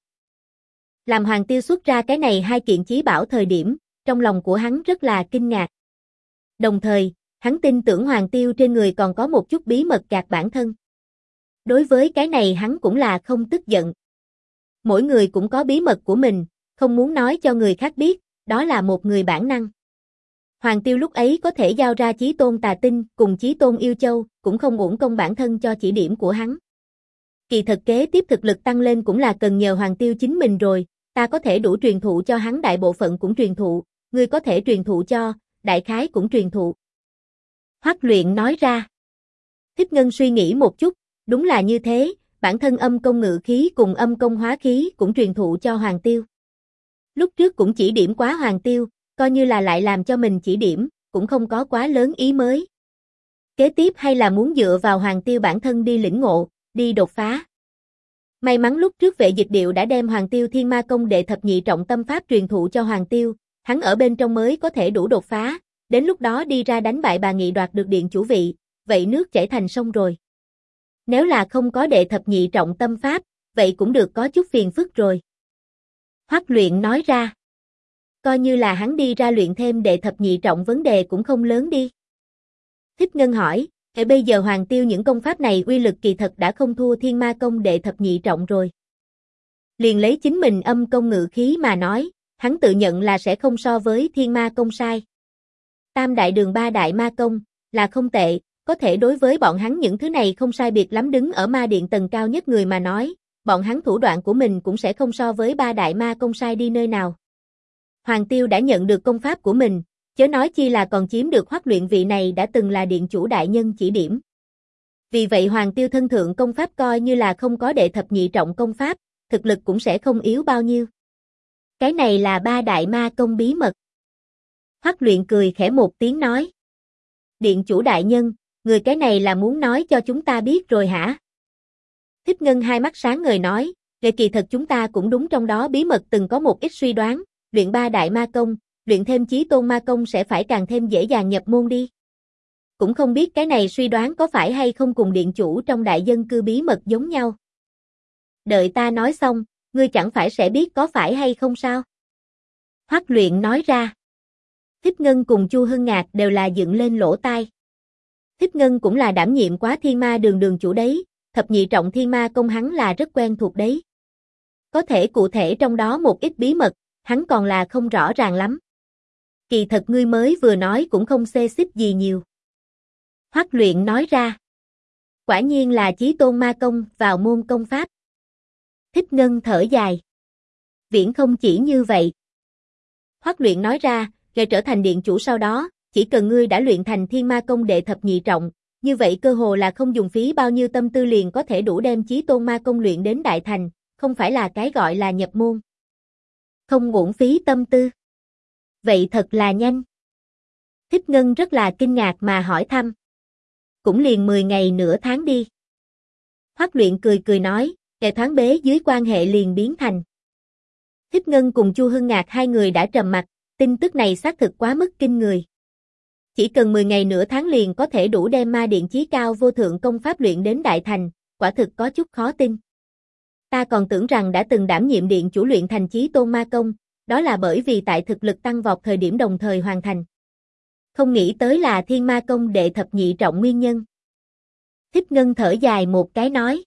Làm Hoàng Tiêu xuất ra cái này hai kiện chí bảo thời điểm, trong lòng của hắn rất là kinh ngạc. Đồng thời, hắn tin tưởng Hoàng Tiêu trên người còn có một chút bí mật gạt bản thân. Đối với cái này hắn cũng là không tức giận. Mỗi người cũng có bí mật của mình, không muốn nói cho người khác biết, đó là một người bản năng. Hoàng Tiêu lúc ấy có thể giao ra Chí Tôn Tà Tinh cùng Chí Tôn Yêu Châu, cũng không uổng công bản thân cho chỉ điểm của hắn. Kỳ thật kế tiếp thực lực tăng lên cũng là cần nhờ Hoàng Tiêu chính mình rồi, ta có thể đủ truyền thụ cho hắn đại bộ phận cũng truyền thụ, ngươi có thể truyền thụ cho, đại khái cũng truyền thụ. Hoắc Luyện nói ra. Thích Ngân suy nghĩ một chút, đúng là như thế, bản thân âm công ngự khí cùng âm công hóa khí cũng truyền thụ cho Hoàng Tiêu. Lúc trước cũng chỉ điểm quá Hoàng Tiêu, coi như là lại làm cho mình chỉ điểm, cũng không có quá lớn ý mới. Kế tiếp hay là muốn dựa vào Hoàng Tiêu bản thân đi lĩnh ngộ, đi đột phá. May mắn lúc trước Vệ Dịch Điệu đã đem Hoàng Tiêu Thiên Ma Công đệ thập nhị trọng tâm pháp truyền thụ cho Hoàng Tiêu, hắn ở bên trong mới có thể đủ đột phá, đến lúc đó đi ra đánh bại bà Nghị đoạt được điện chủ vị, vậy nước chảy thành sông rồi. Nếu là không có đệ thập nhị trọng tâm pháp, vậy cũng được có chút phiền phức rồi. Hoắc Luyện nói ra. Coi như là hắn đi ra luyện thêm đệ thập nhị trọng vấn đề cũng không lớn đi. Thích Ngân hỏi, bây giờ Hoàng Tiêu những công pháp này uy lực kỳ thật đã không thua Thiên Ma Công đệ thập nhị trọng rồi. Liền lấy chính mình âm công ngự khí mà nói, hắn tự nhận là sẽ không so với thiên ma công sai. Tam đại đường ba đại ma công, là không tệ, có thể đối với bọn hắn những thứ này không sai biệt lắm đứng ở ma điện tầng cao nhất người mà nói, bọn hắn thủ đoạn của mình cũng sẽ không so với ba đại ma công sai đi nơi nào. Hoàng Tiêu đã nhận được công pháp của mình, chớ nói chi là còn chiếm được Hoắc Luyện vị này đã từng là điện chủ đại nhân chỉ điểm. Vì vậy Hoàng Tiêu thân thượng công pháp coi như là không có đệ thập nhị trọng công pháp, thực lực cũng sẽ không yếu bao nhiêu. Cái này là ba đại ma công bí mật. Hoắc Luyện cười khẽ một tiếng nói. Điện chủ đại nhân, người cái này là muốn nói cho chúng ta biết rồi hả? Thích Ngân hai mắt sáng ngời nói, về kỳ thật chúng ta cũng đúng trong đó bí mật từng có một ít suy đoán, luyện ba đại ma công, luyện thêm chí tôn ma công sẽ phải càng thêm dễ dàng nhập môn đi. Cũng không biết cái này suy đoán có phải hay không cùng điện chủ trong đại dân cư bí mật giống nhau. Đợi ta nói xong, ngươi chẳng phải sẽ biết có phải hay không sao? Hoắc Luyện nói ra. Thích Ngân cùng Chu Hưng Ngạc đều là dựng lên lỗ tai. Thích Ngân cũng là đảm nhiệm quá thiên ma đường đường chủ đấy, thập nhị trọng thiên ma công hắn là rất quen thuộc đấy. Có thể cụ thể trong đó một ít bí mật, hắn còn là không rõ ràng lắm. Kỳ thật ngươi mới vừa nói cũng không xê xích gì nhiều. Hoắc Luyện nói ra. Quả nhiên là chí tôn ma công vào môn công pháp. Thích Ngân thở dài. Viễn không chỉ như vậy. Hoắc Luyện nói ra, để trở thành điện chủ sau đó, chỉ cần ngươi đã luyện thành thiên ma công đệ thập nhị trọng, như vậy cơ hồ là không dùng phí bao nhiêu tâm tư liền có thể đủ đem chí tôn ma công luyện đến đại thành, không phải là cái gọi là nhập môn. Không uổng phí tâm tư. Vậy thật là nhanh. Thích Ngân rất là kinh ngạc mà hỏi thăm. Cũng liền 10 ngày nửa tháng đi. Hoắc Luyện cười cười nói, kẻ thoáng bế dưới quan hệ liền biến thành. Thích Ngân cùng Chu Hưng Ngạc hai người đã trầm mặc, tin tức này xác thực quá mức kinh người. Chỉ cần 10 ngày nửa tháng liền có thể đủ đem ma điện chí cao vô thượng công pháp luyện đến đại thành, quả thực có chút khó tin. Ta còn tưởng rằng đã từng đảm nhiệm điện chủ luyện thành chí tôn ma công, đó là bởi vì tại thực lực tăng vọt thời điểm đồng thời hoàn thành. Không nghĩ tới là thiên ma công đệ thập nhị trọng nguyên nhân. Thích Ngân thở dài một cái nói.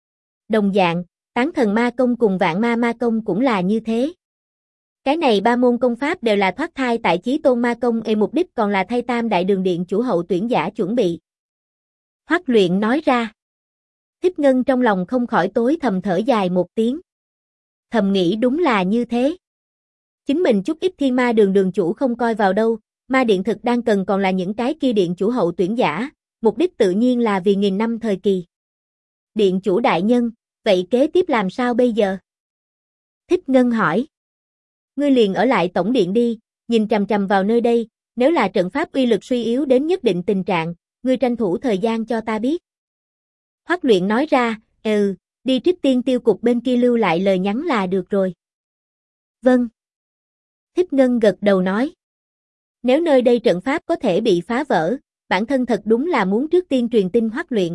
Đồng dạng, tán thần ma công cùng vạn ma ma công cũng là như thế. Cái này ba môn công pháp đều là thoát thai tại chí tôn ma công mục đích còn là thay tam đại đường điện chủ hậu tuyển giả chuẩn bị. Hoắc Luyện nói ra. Thích Ngân trong lòng không khỏi tối thầm thở dài một tiếng. Thầm nghĩ đúng là như thế. Chính mình chút ít thiên ma đường đường chủ không coi vào đâu, ma điện thực đang cần còn là những cái kia điện chủ hậu tuyển giả, mục đích tự nhiên là vì nghìn năm thời kỳ. Điện chủ đại nhân, vậy kế tiếp làm sao bây giờ? Thích Ngân hỏi. Ngươi liền ở lại tổng điện đi, nhìn chằm chằm vào nơi đây, nếu là trận pháp uy lực suy yếu đến nhất định tình trạng, ngươi tranh thủ thời gian cho ta biết. Hoắc Luyện nói ra, đi Trích Tiên Tiêu cục bên kia lưu lại lời nhắn là được rồi. Vâng. Thích Ngân gật đầu nói. Nếu nơi đây trận pháp có thể bị phá vỡ, bản thân thật đúng là muốn trước tiên truyền tin Hoắc Luyện.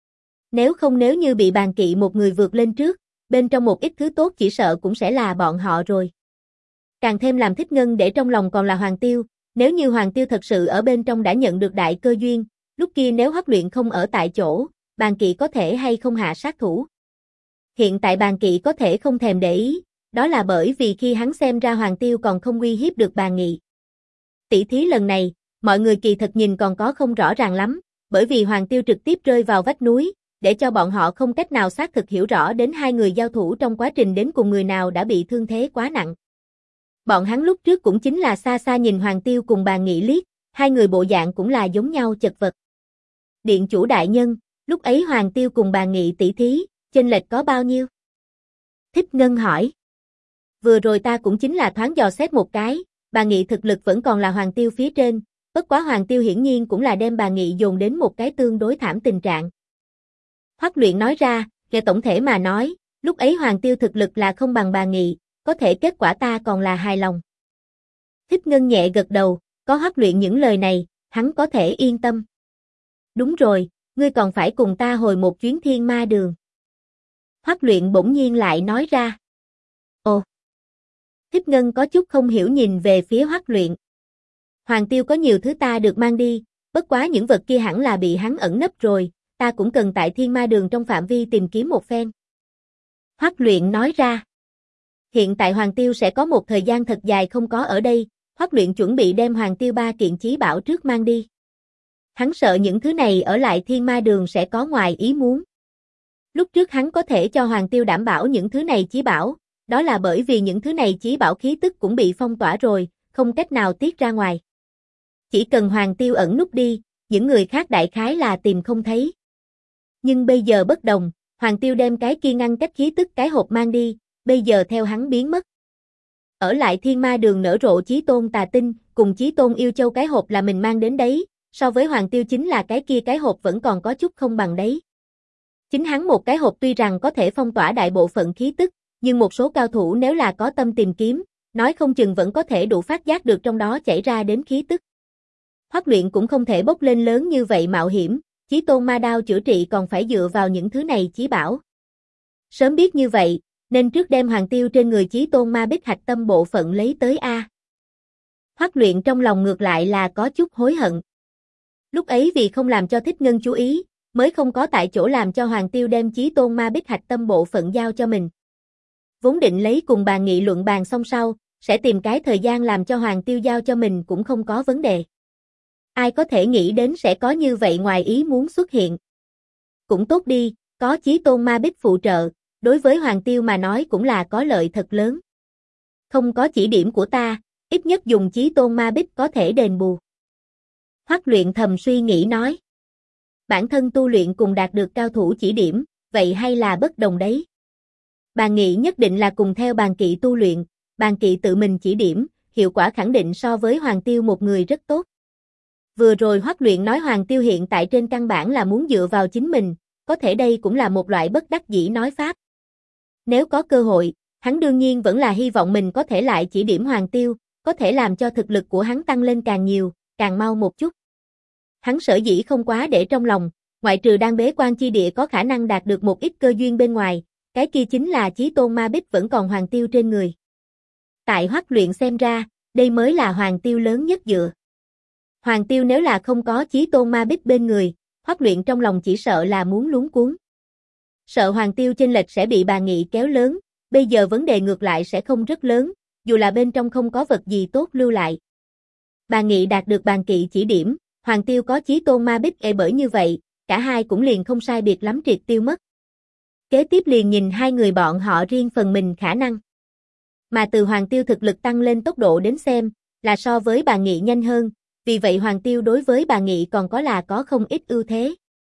Nếu không nếu như bị bàn kỵ một người vượt lên trước, bên trong một ít thứ tốt chỉ sợ cũng sẽ là bọn họ rồi. Càng thêm làm Thích Ngân để trong lòng còn là Hoàng Tiêu, nếu như Hoàng Tiêu thật sự ở bên trong đã nhận được đại cơ duyên, lúc kia nếu Hoắc Luyện không ở tại chỗ, bàn kỵ có thể hay không hạ sát thủ. Hiện tại bàn kỵ có thể không thèm để ý, đó là bởi vì khi hắn xem ra Hoàng Tiêu còn không uy hiếp được bàn nghị. Tỷ thí lần này, mọi người kỳ thật nhìn còn có không rõ ràng lắm, bởi vì Hoàng Tiêu trực tiếp rơi vào vách núi, để cho bọn họ không cách nào xác thực hiểu rõ đến hai người giao thủ trong quá trình đến cùng người nào đã bị thương thế quá nặng. Bọn hắn lúc trước cũng chính là xa xa nhìn Hoàng Tiêu cùng bàn nghị liếc, hai người bộ dạng cũng là giống nhau chật vật. Điện chủ đại nhân, lúc ấy Hoàng Tiêu cùng bàn nghị tỷ thí, chênh lệch có bao nhiêu? Thích Ngân hỏi. Vừa rồi ta cũng chính là thoáng dò xét một cái, bàn nghị thực lực vẫn còn là Hoàng Tiêu phía trên, bất quá Hoàng Tiêu hiển nhiên cũng là đem bàn nghị dồn đến một cái tương đối thảm tình trạng. Hoắc Luyện nói ra, về tổng thể mà nói, lúc ấy Hoàng Tiêu thực lực là không bằng bàn nghị, có thể kết quả ta còn là hài lòng. Thích Ngân nhẹ gật đầu, có Hoắc Luyện những lời này, hắn có thể yên tâm. Đúng rồi, ngươi còn phải cùng ta hồi một chuyến thiên ma đường. Hoắc Luyện bỗng nhiên lại nói ra. Ồ! Thích Ngân có chút không hiểu nhìn về phía Hoắc Luyện. Hoàng Tiêu có nhiều thứ ta được mang đi, bất quá những vật kia hẳn là bị hắn ẩn nấp rồi, ta cũng cần tại thiên ma đường trong phạm vi tìm kiếm một phen. Hoắc Luyện nói ra. Hiện tại Hoàng Tiêu sẽ có một thời gian thật dài không có ở đây, Hoắc Luyện chuẩn bị đem Hoàng Tiêu 3 kiện chí bảo trước mang đi. Hắn sợ những thứ này ở lại Thiên Ma Đường sẽ có ngoài ý muốn. Lúc trước hắn có thể cho Hoàng Tiêu đảm bảo những thứ này chí bảo, đó là bởi vì những thứ này chí bảo khí tức cũng bị phong tỏa rồi, không cách nào tiết ra ngoài. Chỉ cần Hoàng Tiêu ẩn núp đi, những người khác đại khái là tìm không thấy. Nhưng bây giờ bất đồng, Hoàng Tiêu đem cái kia ngăn cách khí tức cái hộp mang đi, bây giờ theo hắn biến mất. Ở lại Thiên Ma Đường nở rộ chí tôn tà tinh, cùng chí tôn yêu châu cái hộp là mình mang đến đấy, so với Hoàng Tiêu chính là cái kia cái hộp vẫn còn có chút không bằng đấy. Chính hắn một cái hộp tuy rằng có thể phong tỏa đại bộ phận khí tức, nhưng một số cao thủ nếu là có tâm tìm kiếm, nói không chừng vẫn có thể đủ phát giác được trong đó chảy ra đến khí tức. Hoắc Luyện cũng không thể bốc lên lớn như vậy mạo hiểm, chí tôn ma đao chữa trị còn phải dựa vào những thứ này chí bảo. Sớm biết như vậy, nên trước đem Hoàng Tiêu trên người chí tôn ma bích hạch tâm bộ phận lấy tới a. Hoắc Luyện trong lòng ngược lại là có chút hối hận. Lúc ấy vì không làm cho Thích Ngân chú ý, mới không có tại chỗ làm cho Hoàng Tiêu đem chí tôn ma bích hạch tâm bộ phận giao cho mình. Vốn định lấy cùng bàn nghị luận bàn xong sau, sẽ tìm cái thời gian làm cho Hoàng Tiêu giao cho mình cũng không có vấn đề. Ai có thể nghĩ đến sẽ có như vậy ngoài ý muốn xuất hiện. Cũng tốt đi, có chí tôn ma bích phụ trợ, đối với Hoàng Tiêu mà nói cũng là có lợi thật lớn. Không có chỉ điểm của ta, ít nhất dùng chí tôn ma bích có thể đền bù. Hoắc Luyện thầm suy nghĩ nói. Bản thân tu luyện cùng đạt được cao thủ chỉ điểm, vậy hay là bất đồng đấy. Bàn nghị nhất định là cùng theo bàn kỵ tu luyện, bàn kỵ tự mình chỉ điểm, hiệu quả khẳng định so với Hoàng Tiêu một người rất tốt. Vừa rồi Hoắc Luyện nói Hoàng Tiêu hiện tại trên căn bản là muốn dựa vào chính mình, có thể đây cũng là một loại bất đắc dĩ nói pháp. Nếu có cơ hội, hắn đương nhiên vẫn là hy vọng mình có thể lại chỉ điểm Hoàng Tiêu, có thể làm cho thực lực của hắn tăng lên càng nhiều, càng mau một chút. Hắn sở dĩ không quá để trong lòng, ngoại trừ đang bế quan chi địa có khả năng đạt được một ít cơ duyên bên ngoài, cái kia chính là chí tôn ma bích vẫn còn Hoàng Tiêu trên người. Tại Hoắc Luyện xem ra, đây mới là Hoàng Tiêu lớn nhất dựa. Hoàng Tiêu nếu là không có chí tôn ma bích bên người, Hoắc Luyện trong lòng chỉ sợ là muốn luống cuống. Sợ Hoàng Tiêu chênh lệch sẽ bị bà nghị kéo lớn, bây giờ vấn đề ngược lại sẽ không rất lớn, dù là bên trong không có vật gì tốt lưu lại. Bà nghị đạt được bàn kỵ chỉ điểm, Hoàng Tiêu có chí tôn ma bích bởi như vậy, cả hai cũng liền không sai biệt lắm triệt tiêu mất. Kế tiếp liền nhìn hai người bọn họ riêng phần mình khả năng. Mà từ Hoàng Tiêu thực lực tăng lên tốc độ đến xem, là so với bà nghị nhanh hơn, vì vậy Hoàng Tiêu đối với bà nghị còn có không ít ưu thế.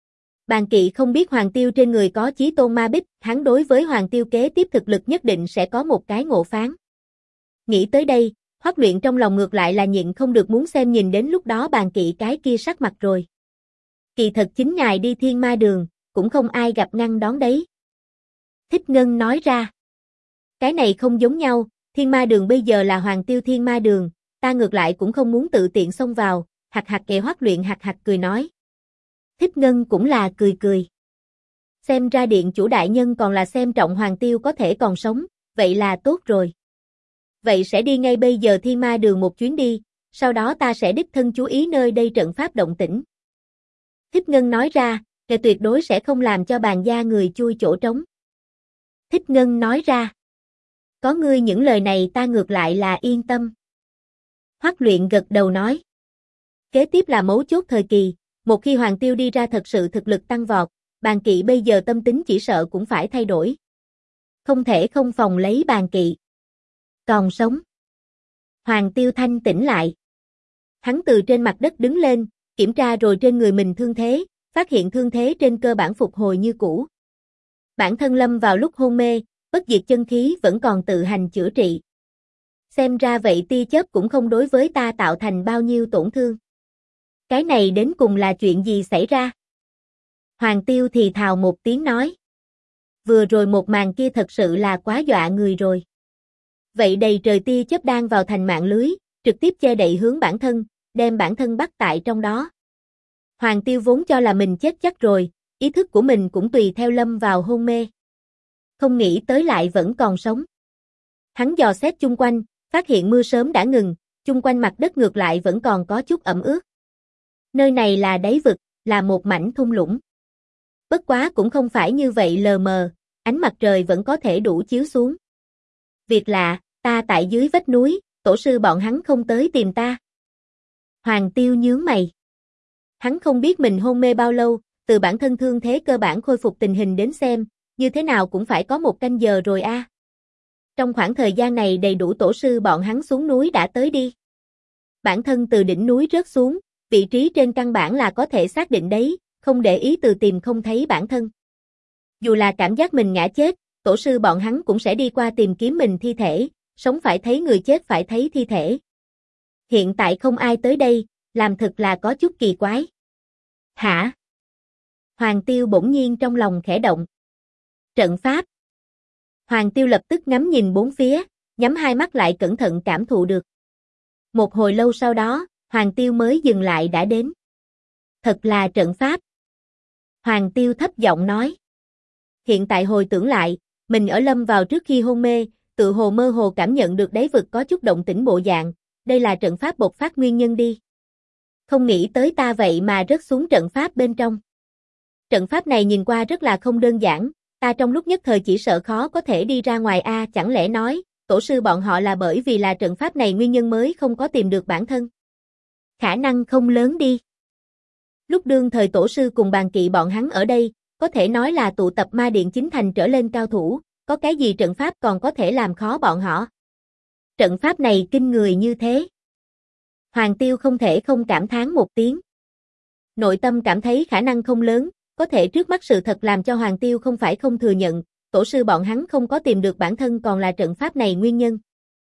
Bàn kỵ không biết Hoàng Tiêu trên người có chí tôn ma bích, hắn đối với Hoàng Tiêu kế tiếp thực lực nhất định sẽ có một cái ngộ phán. Nghĩ tới đây, Hoắc Luyện trong lòng ngược lại là nhịn không được muốn xem nhìn đến lúc đó bàn kỵ cái kia sắc mặt rồi. Kỳ thật chính ngài đi Thiên Ma Đường, cũng không ai gặp ngăn đón đấy. Thích Ngân nói ra. Cái này không giống nhau, Thiên Ma Đường bây giờ là Hoàng Tiêu Thiên Ma Đường, ta ngược lại cũng không muốn tự tiện xông vào, hạc hạc kệ. Hoắc Luyện hạc hạc cười nói. Thích Ngân cũng là cười cười. Xem ra điện chủ đại nhân còn là xem trọng Hoàng Tiêu có thể còn sống, vậy là tốt rồi. Vậy sẽ đi ngay bây giờ Thiên Ma Đường một chuyến đi, sau đó ta sẽ đích thân chú ý nơi đây trận pháp động tĩnh. Thích Ngân nói ra, kẻ tuyệt đối sẽ không làm cho bàn gia người chui chỗ trống. Thích Ngân nói ra. Có ngươi những lời này ta ngược lại là yên tâm. Hoắc Luyện gật đầu nói. Kế tiếp là mấu chốt thời kỳ, một khi Hoàng Tiêu đi ra thật sự thực lực tăng vọt, bàn kỵ bây giờ tâm tính chỉ sợ cũng phải thay đổi. Không thể không phòng lấy bàn kỵ. Còn sống. Hoàng Tiêu thanh tỉnh lại. Hắn từ trên mặt đất đứng lên, kiểm tra rồi trên người mình thương thế, phát hiện thương thế trên cơ bản phục hồi như cũ. Bản thân lâm vào lúc hôn mê, bất diệt chân khí vẫn còn tự hành chữa trị. Xem ra vậy tia chớp cũng không đối với ta tạo thành bao nhiêu tổn thương. Cái này đến cùng là chuyện gì xảy ra? Hoàng Tiêu thì thào một tiếng nói. Vừa rồi một màn kia thật sự là quá dọa người rồi. Vậy đầy trời tia chớp đang vào thành mạng lưới, trực tiếp che đậy hướng bản thân, đem bản thân bắt tại trong đó. Hoàng Tiêu vốn cho là mình chết chắc rồi, ý thức của mình cũng tùy theo lâm vào hôn mê. Không nghĩ tới lại vẫn còn sống. Hắn dò xét chung quanh, phát hiện mưa sớm đã ngừng, chung quanh mặt đất ngược lại vẫn còn có chút ẩm ướt. Nơi này là đáy vực, là một mảnh thung lũng. Bất quá cũng không phải như vậy lờ mờ, ánh mặt trời vẫn có thể đủ chiếu xuống. Việc lạ, ta tại dưới vách núi, tổ sư bọn hắn không tới tìm ta. Hoàng Tiêu nhướng mày. Hắn không biết mình hôn mê bao lâu, từ bản thân thương thế cơ bản khôi phục tình hình đến xem, như thế nào cũng phải có 1 canh giờ rồi a. Trong khoảng thời gian này đầy đủ tổ sư bọn hắn xuống núi đã tới đi. Bản thân từ đỉnh núi rớt xuống, vị trí trên căn bản là có thể xác định đấy, không để ý từ tìm không thấy bản thân. Dù là cảm giác mình ngã chết, tổ sư bọn hắn cũng sẽ đi qua tìm kiếm mình thi thể, sống phải thấy người chết phải thấy thi thể. Hiện tại không ai tới đây, làm thật là có chút kỳ quái. Hả? Hoàng Tiêu bỗng nhiên trong lòng khẽ động. Trận pháp. Hoàng Tiêu lập tức ngắm nhìn bốn phía, nhắm hai mắt lại cẩn thận cảm thụ được. Một hồi lâu sau đó, Hoàng Tiêu mới dừng lại đã đến. Thật là trận pháp. Hoàng Tiêu thấp giọng nói. Hiện tại hồi tưởng lại, mình ở lâm vào trước khi hôn mê, tự hồ mơ hồ cảm nhận được đáy vực có chút động tĩnh bộ dạng, đây là trận pháp bộc phát nguyên nhân đi. Không nghĩ tới ta vậy mà rớt xuống trận pháp bên trong. Trận pháp này nhìn qua rất là không đơn giản, ta trong lúc nhất thời chỉ sợ khó có thể đi ra ngoài a, chẳng lẽ nói, tổ sư bọn họ là bởi vì là trận pháp này nguyên nhân mới không có tìm được bản thân. Khả năng không lớn đi. Lúc đương thời tổ sư cùng bàn kỵ bọn hắn ở đây, có thể nói là tụ tập ma điện chính thành trở lên cao thủ, có cái gì trận pháp còn có thể làm khó bọn họ. Trận pháp này kinh người như thế. Hoàng Tiêu không thể không cảm thán một tiếng. Nội tâm cảm thấy khả năng không lớn, có thể trước mắt sự thật làm cho Hoàng Tiêu không phải không thừa nhận, tổ sư bọn hắn không có tìm được bản thân còn là trận pháp này nguyên nhân.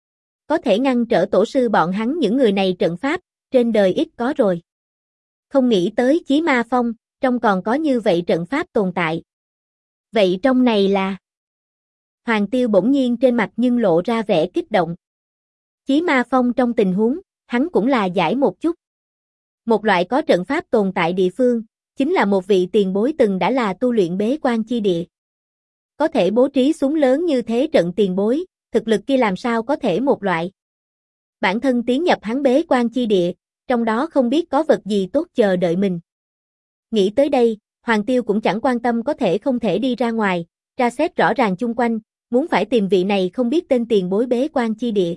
Có thể ngăn trở tổ sư bọn hắn những người này trận pháp, trên đời ít có rồi. Không nghĩ tới Chí Ma Phong, trong còn có như vậy trận pháp tồn tại. Vậy trong này là... Hoàng Tiêu bỗng nhiên trên mặt nhưng lộ ra vẻ kích động. Chí Ma Phong trong tình huống, hắn cũng là giải một chút. Một loại có trận pháp tồn tại địa phương, chính là một vị tiền bối từng đã là tu luyện bế quan chi địa. Có thể bố trí súng lớn như thế trận tiền bối, thực lực kia làm sao có thể một loại. Bản thân tiến nhập hắn bế quan chi địa, trong đó không biết có vật gì tốt chờ đợi mình. Nghĩ tới đây, Hoàng Tiêu cũng chẳng quan tâm có thể không thể đi ra ngoài, tra xét rõ ràng chung quanh, muốn phải tìm vị này không biết tên tiền bối bế quan chi địa.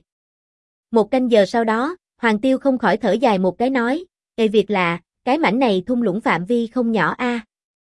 1 canh giờ sau đó, Hoàng Tiêu không khỏi thở dài một cái nói, Ê việc lạ, cái mảnh này thung lũng phạm vi không nhỏ a.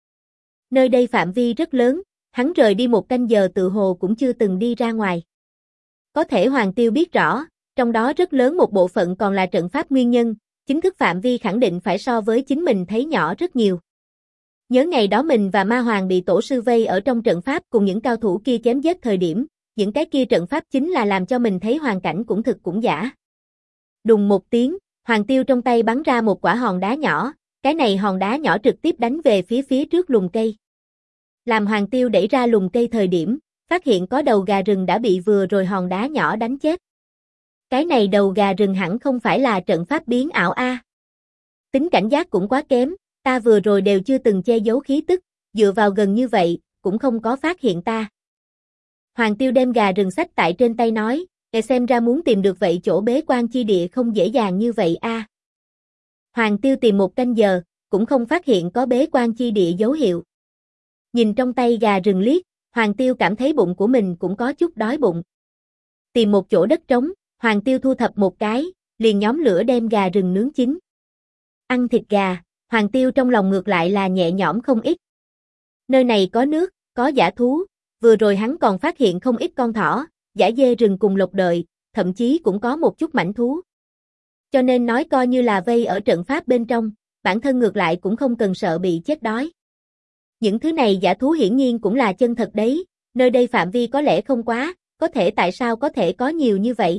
Nơi đây phạm vi rất lớn, hắn rời đi 1 canh giờ tự hồ cũng chưa từng đi ra ngoài. Có thể Hoàng Tiêu biết rõ, trong đó rất lớn một bộ phận còn là trận pháp nguyên nhân, chính thức phạm vi khẳng định phải so với chính mình thấy nhỏ rất nhiều. Nhớ ngày đó mình và Ma Hoàng bị tổ sư vây ở trong trận pháp cùng những cao thủ kia chém giết thời điểm, những cái kia trận pháp chính là làm cho mình thấy hoàn cảnh cũng thực cũng giả. Đùng một tiếng, Hoàng Tiêu trong tay bắn ra một quả hòn đá nhỏ, cái này hòn đá nhỏ trực tiếp đánh về phía trước lùm cây. Làm Hoàng Tiêu đẩy ra lùm cây thời điểm, phát hiện có đầu gà rừng đã bị vừa rồi hòn đá nhỏ đánh chết. Cái này đầu gà rừng hẳn không phải là trận pháp biến ảo a. Tính cảnh giác cũng quá kém, ta vừa rồi đều chưa từng che giấu khí tức, dựa vào gần như vậy, cũng không có phát hiện ta. Hoàng Tiêu đem gà rừng xách tại trên tay nói, để xem ra muốn tìm được vậy chỗ bế quan chi địa không dễ dàng như vậy a. Hoàng Tiêu tìm 1 canh giờ, cũng không phát hiện có bế quan chi địa dấu hiệu. Nhìn trong tay gà rừng liếc, Hoàng Tiêu cảm thấy bụng của mình cũng có chút đói bụng. Tìm một chỗ đất trống, Hoàng Tiêu thu thập một cái, liền nhóm lửa đem gà rừng nướng chín. Ăn thịt gà, Hoàng Tiêu trong lòng ngược lại là nhẹ nhõm không ít. Nơi này có nước, có dã thú, vừa rồi hắn còn phát hiện không ít con thỏ, dã dê rừng cùng lộc đợi, thậm chí cũng có một chút mãnh thú. Cho nên nói coi như là vây ở trận pháp bên trong, bản thân ngược lại cũng không cần sợ bị chết đói. Những thứ này dã thú hiển nhiên cũng là chân thật đấy, nơi đây phạm vi có lẽ không quá, có thể tại sao có thể có nhiều như vậy?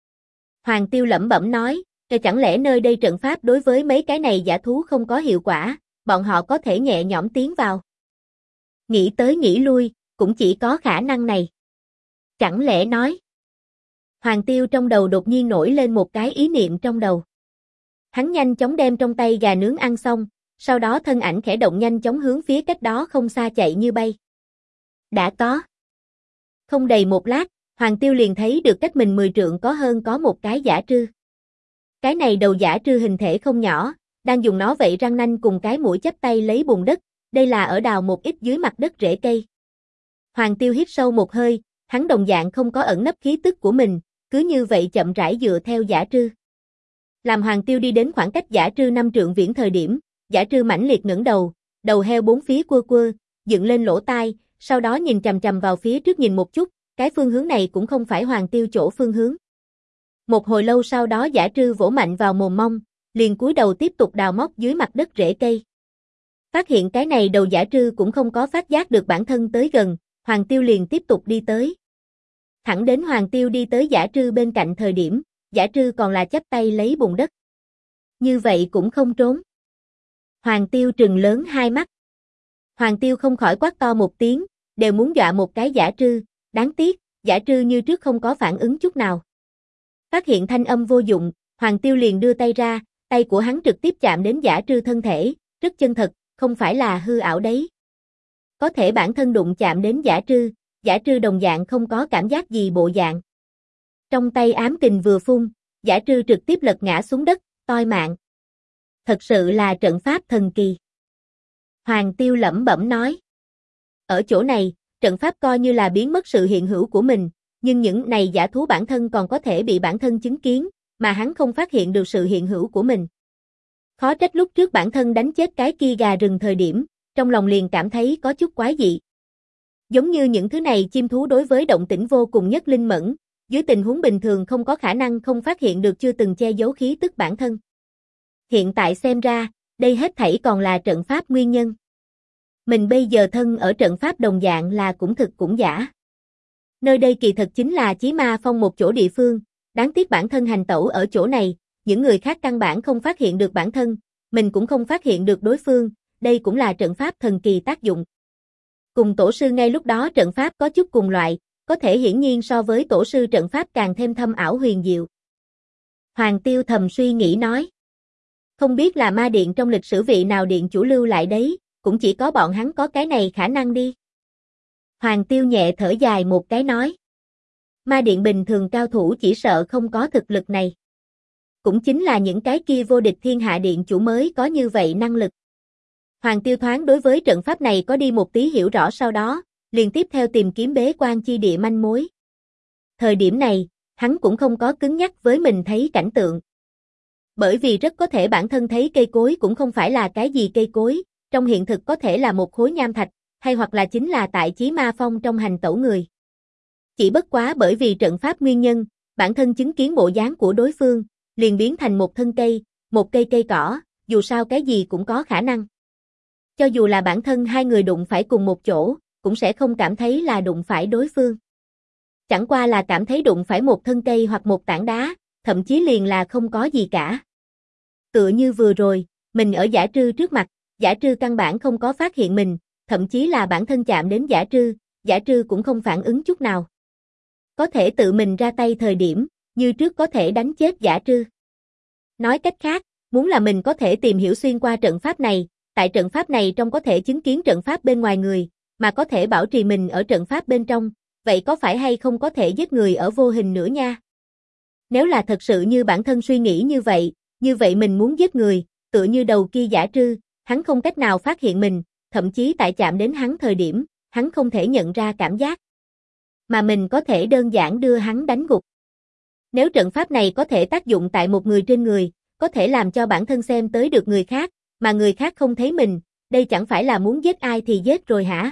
Hoàng Tiêu lẩm bẩm nói, chẳng lẽ nơi đây trận pháp đối với mấy cái này dã thú không có hiệu quả, bọn họ có thể nhẹ nhõm tiến vào. Nghĩ tới nghĩ lui, cũng chỉ có khả năng này. Chẳng lẽ nói. Hoàng Tiêu trong đầu đột nhiên nổi lên một cái ý niệm trong đầu. Hắn nhanh chóng đem trong tay gà nướng ăn xong, sau đó thân ảnh khẽ động nhanh chóng hướng phía cách đó không xa chạy như bay. Đã có. Không đầy một lát, Hoàng Tiêu liền thấy được cách mình 10 trượng có hơn có một cái dã trư. Cái này đầu dã trư hình thể không nhỏ, đang dùng nó vậy răng nanh cùng cái mũi chắp tay lấy bùn đất, đây là ở đào một ít dưới mặt đất rễ cây. Hoàng Tiêu hít sâu một hơi, hắn đồng dạng không có ẩn nấp khí tức của mình, cứ như vậy chậm rãi dựa theo Dã Trư. Làm Hoàng Tiêu đi đến khoảng cách Dã Trư 5 trượng viễn thời điểm, Dã Trư mãnh liệt ngẩng đầu, đầu heo bốn phía quơ quơ, dựng lên lỗ tai, sau đó nhìn chằm chằm vào phía trước nhìn một chút, cái phương hướng này cũng không phải Hoàng Tiêu chỗ phương hướng. Một hồi lâu sau đó Dã Trư vỗ mạnh vào mồm mông, liền cúi đầu tiếp tục đào móc dưới mặt đất rễ cây. Phát hiện cái này đầu Dã Trư cũng không có phát giác được bản thân tới gần, Hoàng Tiêu liền tiếp tục đi tới. Thẳng đến Hoàng Tiêu đi tới Dã Trư bên cạnh thời điểm, Dã Trư còn là chắp tay lấy bùn đất. Như vậy cũng không trốn. Hoàng Tiêu trừng lớn hai mắt. Hoàng Tiêu không khỏi quát to một tiếng, đều muốn dọa một cái Dã Trư, đáng tiếc, Dã Trư như trước không có phản ứng chút nào. Phát hiện thanh âm vô dụng, Hoàng Tiêu liền đưa tay ra, tay của hắn trực tiếp chạm đến Dã Trư thân thể, rất chân thật, không phải là hư ảo đấy. Có thể bản thân đụng chạm đến Dã Trư đồng dạng không có cảm giác gì bộ dạng. Trong tay ám kình vừa phun, Dã Trư trực tiếp lật ngã xuống đất, toi mạng. Thật sự là trận pháp thần kỳ. Hoàng Tiêu lẩm bẩm nói. Ở chỗ này, trận pháp coi như là biến mất sự hiện hữu của mình, nhưng những này giả thú bản thân còn có thể bị bản thân chứng kiến, mà hắn không phát hiện được sự hiện hữu của mình. Khó trách lúc trước bản thân đánh chết cái kia gà rừng thời điểm, trong lòng liền cảm thấy có chút quái dị. Giống như những thứ này chim thú đối với động tĩnh vô cùng nhất linh mẫn, dưới tình huống bình thường không có khả năng không phát hiện được chưa từng che giấu khí tức bản thân. Hiện tại xem ra, đây hết thảy còn là trận pháp nguyên nhân. Mình bây giờ thân ở trận pháp đồng dạng là cũng thực cũng giả. Nơi đây kỳ thật chính là Chí Ma Phong một chỗ địa phương, đáng tiếc bản thân hành tẩu ở chỗ này, những người khác căn bản không phát hiện được bản thân, mình cũng không phát hiện được đối phương, đây cũng là trận pháp thần kỳ tác dụng. Cùng tổ sư ngay lúc đó trận pháp có chút cùng loại, có thể hiển nhiên so với tổ sư trận pháp càng thêm thâm ảo huyền diệu. Hoàng Tiêu thầm suy nghĩ nói. Không biết là ma điện trong lịch sử vị nào điện chủ lưu lại đấy, cũng chỉ có bọn hắn có cái này khả năng đi. Hoàng Tiêu nhẹ thở dài một cái nói. Ma điện bình thường cao thủ chỉ sợ không có thực lực này. Cũng chính là những cái kia vô địch thiên hạ điện chủ mới có như vậy năng lực. Hoàng Tiêu thoáng đối với trận pháp này có đi một tí hiểu rõ sau đó, liền tiếp theo tìm kiếm bế quan chi địa manh mối. Thời điểm này, hắn cũng không có cứng nhắc với mình thấy cảnh tượng. Bởi vì rất có thể bản thân thấy cây cối cũng không phải là cái gì cây cối, trong hiện thực có thể là một khối nham thạch, hay hoặc là chính là tại Chí Ma Phong trong hành tẩu người. Chỉ bất quá bởi vì trận pháp nguyên nhân, bản thân chứng kiến bộ dáng của đối phương, liền biến thành một thân cây, một cây cây cỏ, dù sao cái gì cũng có khả năng. Cho dù là bản thân hai người đụng phải cùng một chỗ, cũng sẽ không cảm thấy là đụng phải đối phương. Chẳng qua là cảm thấy đụng phải một thân cây hoặc một tảng đá, thậm chí liền là không có gì cả. Tựa như vừa rồi, mình ở Dã Trư trước mặt, Dã Trư căn bản không có phát hiện mình, thậm chí là bản thân chạm đến Dã Trư cũng không phản ứng chút nào. Có thể tự mình ra tay thời điểm, như trước có thể đánh chết Dã Trư. Nói cách khác, muốn là mình có thể tìm hiểu xuyên qua trận pháp này, tại trận pháp này trong có thể chứng kiến trận pháp bên ngoài người, mà có thể bảo trì mình ở trận pháp bên trong, vậy có phải hay không có thể giết người ở vô hình nữa nha? Nếu là thật sự như bản thân suy nghĩ như vậy mình muốn giết người, tựa như đầu kia Dã Trư, hắn không cách nào phát hiện mình, thậm chí tại chạm đến hắn thời điểm, hắn không thể nhận ra cảm giác. Mà mình có thể đơn giản đưa hắn đánh gục. Nếu trận pháp này có thể tác dụng tại một người trên người, có thể làm cho bản thân xem tới được người khác, mà người khác không thấy mình, đây chẳng phải là muốn giết ai thì giết rồi hả?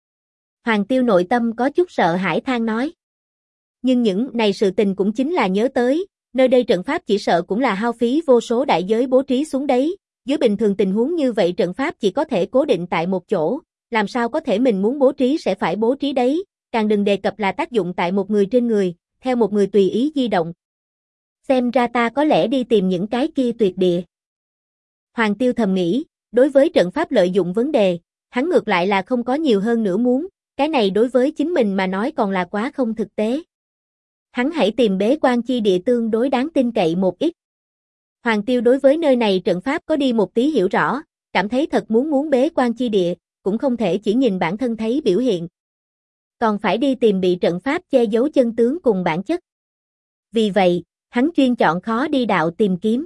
Hoàng Tiêu nội tâm có chút sợ hãi than nói. Nhưng những này sự tình cũng chính là nhớ tới, nơi đây trận pháp chỉ sợ cũng là hao phí vô số đại giới bố trí xuống đấy, dưới bình thường tình huống như vậy trận pháp chỉ có thể cố định tại một chỗ, làm sao có thể mình muốn bố trí sẽ phải bố trí đấy, càng đừng đề cập là tác dụng tại một người trên người, theo một người tùy ý di động. Xem ra ta có lẽ đi tìm những cái kia tuyệt địa. Hoàng Tiêu thầm nghĩ, đối với trận pháp lợi dụng vấn đề, hắn ngược lại là không có nhiều hơn nữa muốn, cái này đối với chính mình mà nói còn là quá không thực tế. Hắn hãy tìm bế quan chi địa tương đối đáng tin cậy một ít. Hoàng Tiêu đối với nơi này trận pháp có đi một tí hiểu rõ, cảm thấy thật muốn bế quan chi địa, cũng không thể chỉ nhìn bản thân thấy biểu hiện. Còn phải đi tìm bị trận pháp che giấu chân tướng cùng bản chất. Vì vậy, hắn chuyên chọn khó đi đạo tìm kiếm.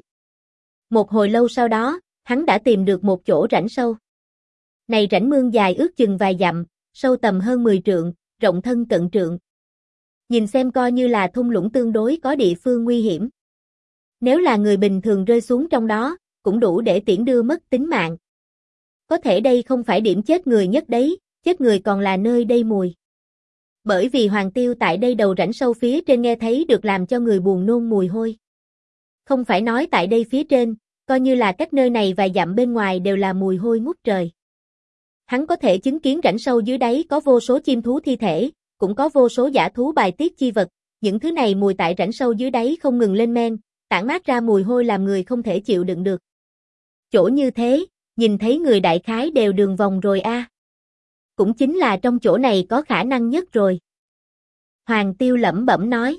Một hồi lâu sau đó, hắn đã tìm được một chỗ rãnh sâu. Này rãnh mương dài ước chừng vài dặm, sâu tầm hơn 10 trượng, rộng thân cận trượng. Nhìn xem coi như là thung lũng tương đối có địa phương nguy hiểm. Nếu là người bình thường rơi xuống trong đó, cũng đủ để tiễn đưa mất tính mạng. Có thể đây không phải điểm chết người nhất đấy, chết người còn là nơi đây mùi. Bởi vì Hoàng Tiêu tại đây đầu rãnh sâu phía trên nghe thấy được làm cho người buồn nôn mùi hôi. Không phải nói tại đây phía trên, coi như là cách nơi này vài dặm bên ngoài đều là mùi hôi ngút trời. Hắn có thể chứng kiến rãnh sâu dưới đáy có vô số chim thú thi thể, cũng có vô số dã thú bài tiết chi vật, những thứ này mùi tại rãnh sâu dưới đáy không ngừng lên men, tản mát ra mùi hôi làm người không thể chịu đựng được. Chỗ như thế, nhìn thấy người đại khái đều đường vòng rồi a. Cũng chính là trong chỗ này có khả năng nhất rồi. Hoàng Tiêu lẩm bẩm nói.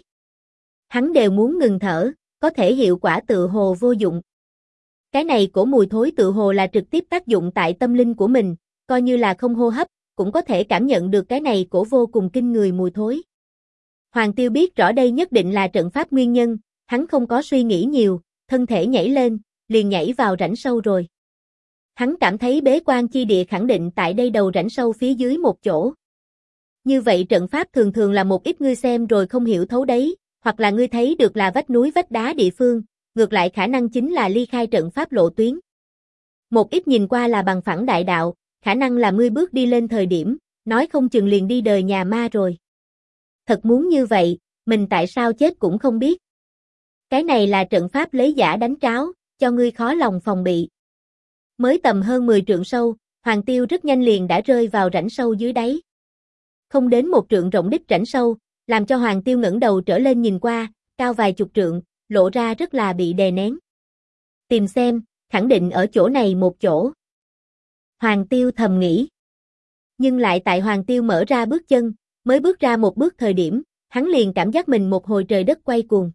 Hắn đều muốn ngừng thở, có thể hiệu quả tự hồ vô dụng. Cái này cổ mùi thối tự hồ là trực tiếp tác dụng tại tâm linh của mình, coi như là không hô hấp, cũng có thể cảm nhận được cái này cổ vô cùng kinh người mùi thối. Hoàng Tiêu biết rõ đây nhất định là trận pháp nguyên nhân, hắn không có suy nghĩ nhiều, thân thể nhảy lên, liền nhảy vào rãnh sâu rồi. Hắn cảm thấy bế quan chi địa khẳng định tại đây đầu rãnh sâu phía dưới một chỗ. Như vậy trận pháp thường thường là một ít ngươi xem rồi không hiểu thấu đấy, hoặc là ngươi thấy được là vách núi vách đá địa phương, ngược lại khả năng chính là ly khai trận pháp lộ tuyến. Một ít nhìn qua là bằng phẳng đại đạo, khả năng là ngươi bước đi lên thời điểm, nói không chừng liền đi đời nhà ma rồi. Thật muốn như vậy, mình tại sao chết cũng không biết. Cái này là trận pháp lấy giả đánh tráo, cho ngươi khó lòng phòng bị. Mới tầm hơn 10 trượng sâu, Hoàng Tiêu rất nhanh liền đã rơi vào rãnh sâu dưới đáy. Không đến 1 trượng rộng đích rãnh sâu, làm cho Hoàng Tiêu ngẩng đầu trở lên nhìn qua, cao vài chục trượng, lộ ra rất là bị đè nén. Tìm xem, khẳng định ở chỗ này một chỗ. Hoàng Tiêu thầm nghĩ. Nhưng lại tại Hoàng Tiêu mở ra bước chân, mới bước ra một bước thời điểm, hắn liền cảm giác mình một hồi trời đất quay cuồng.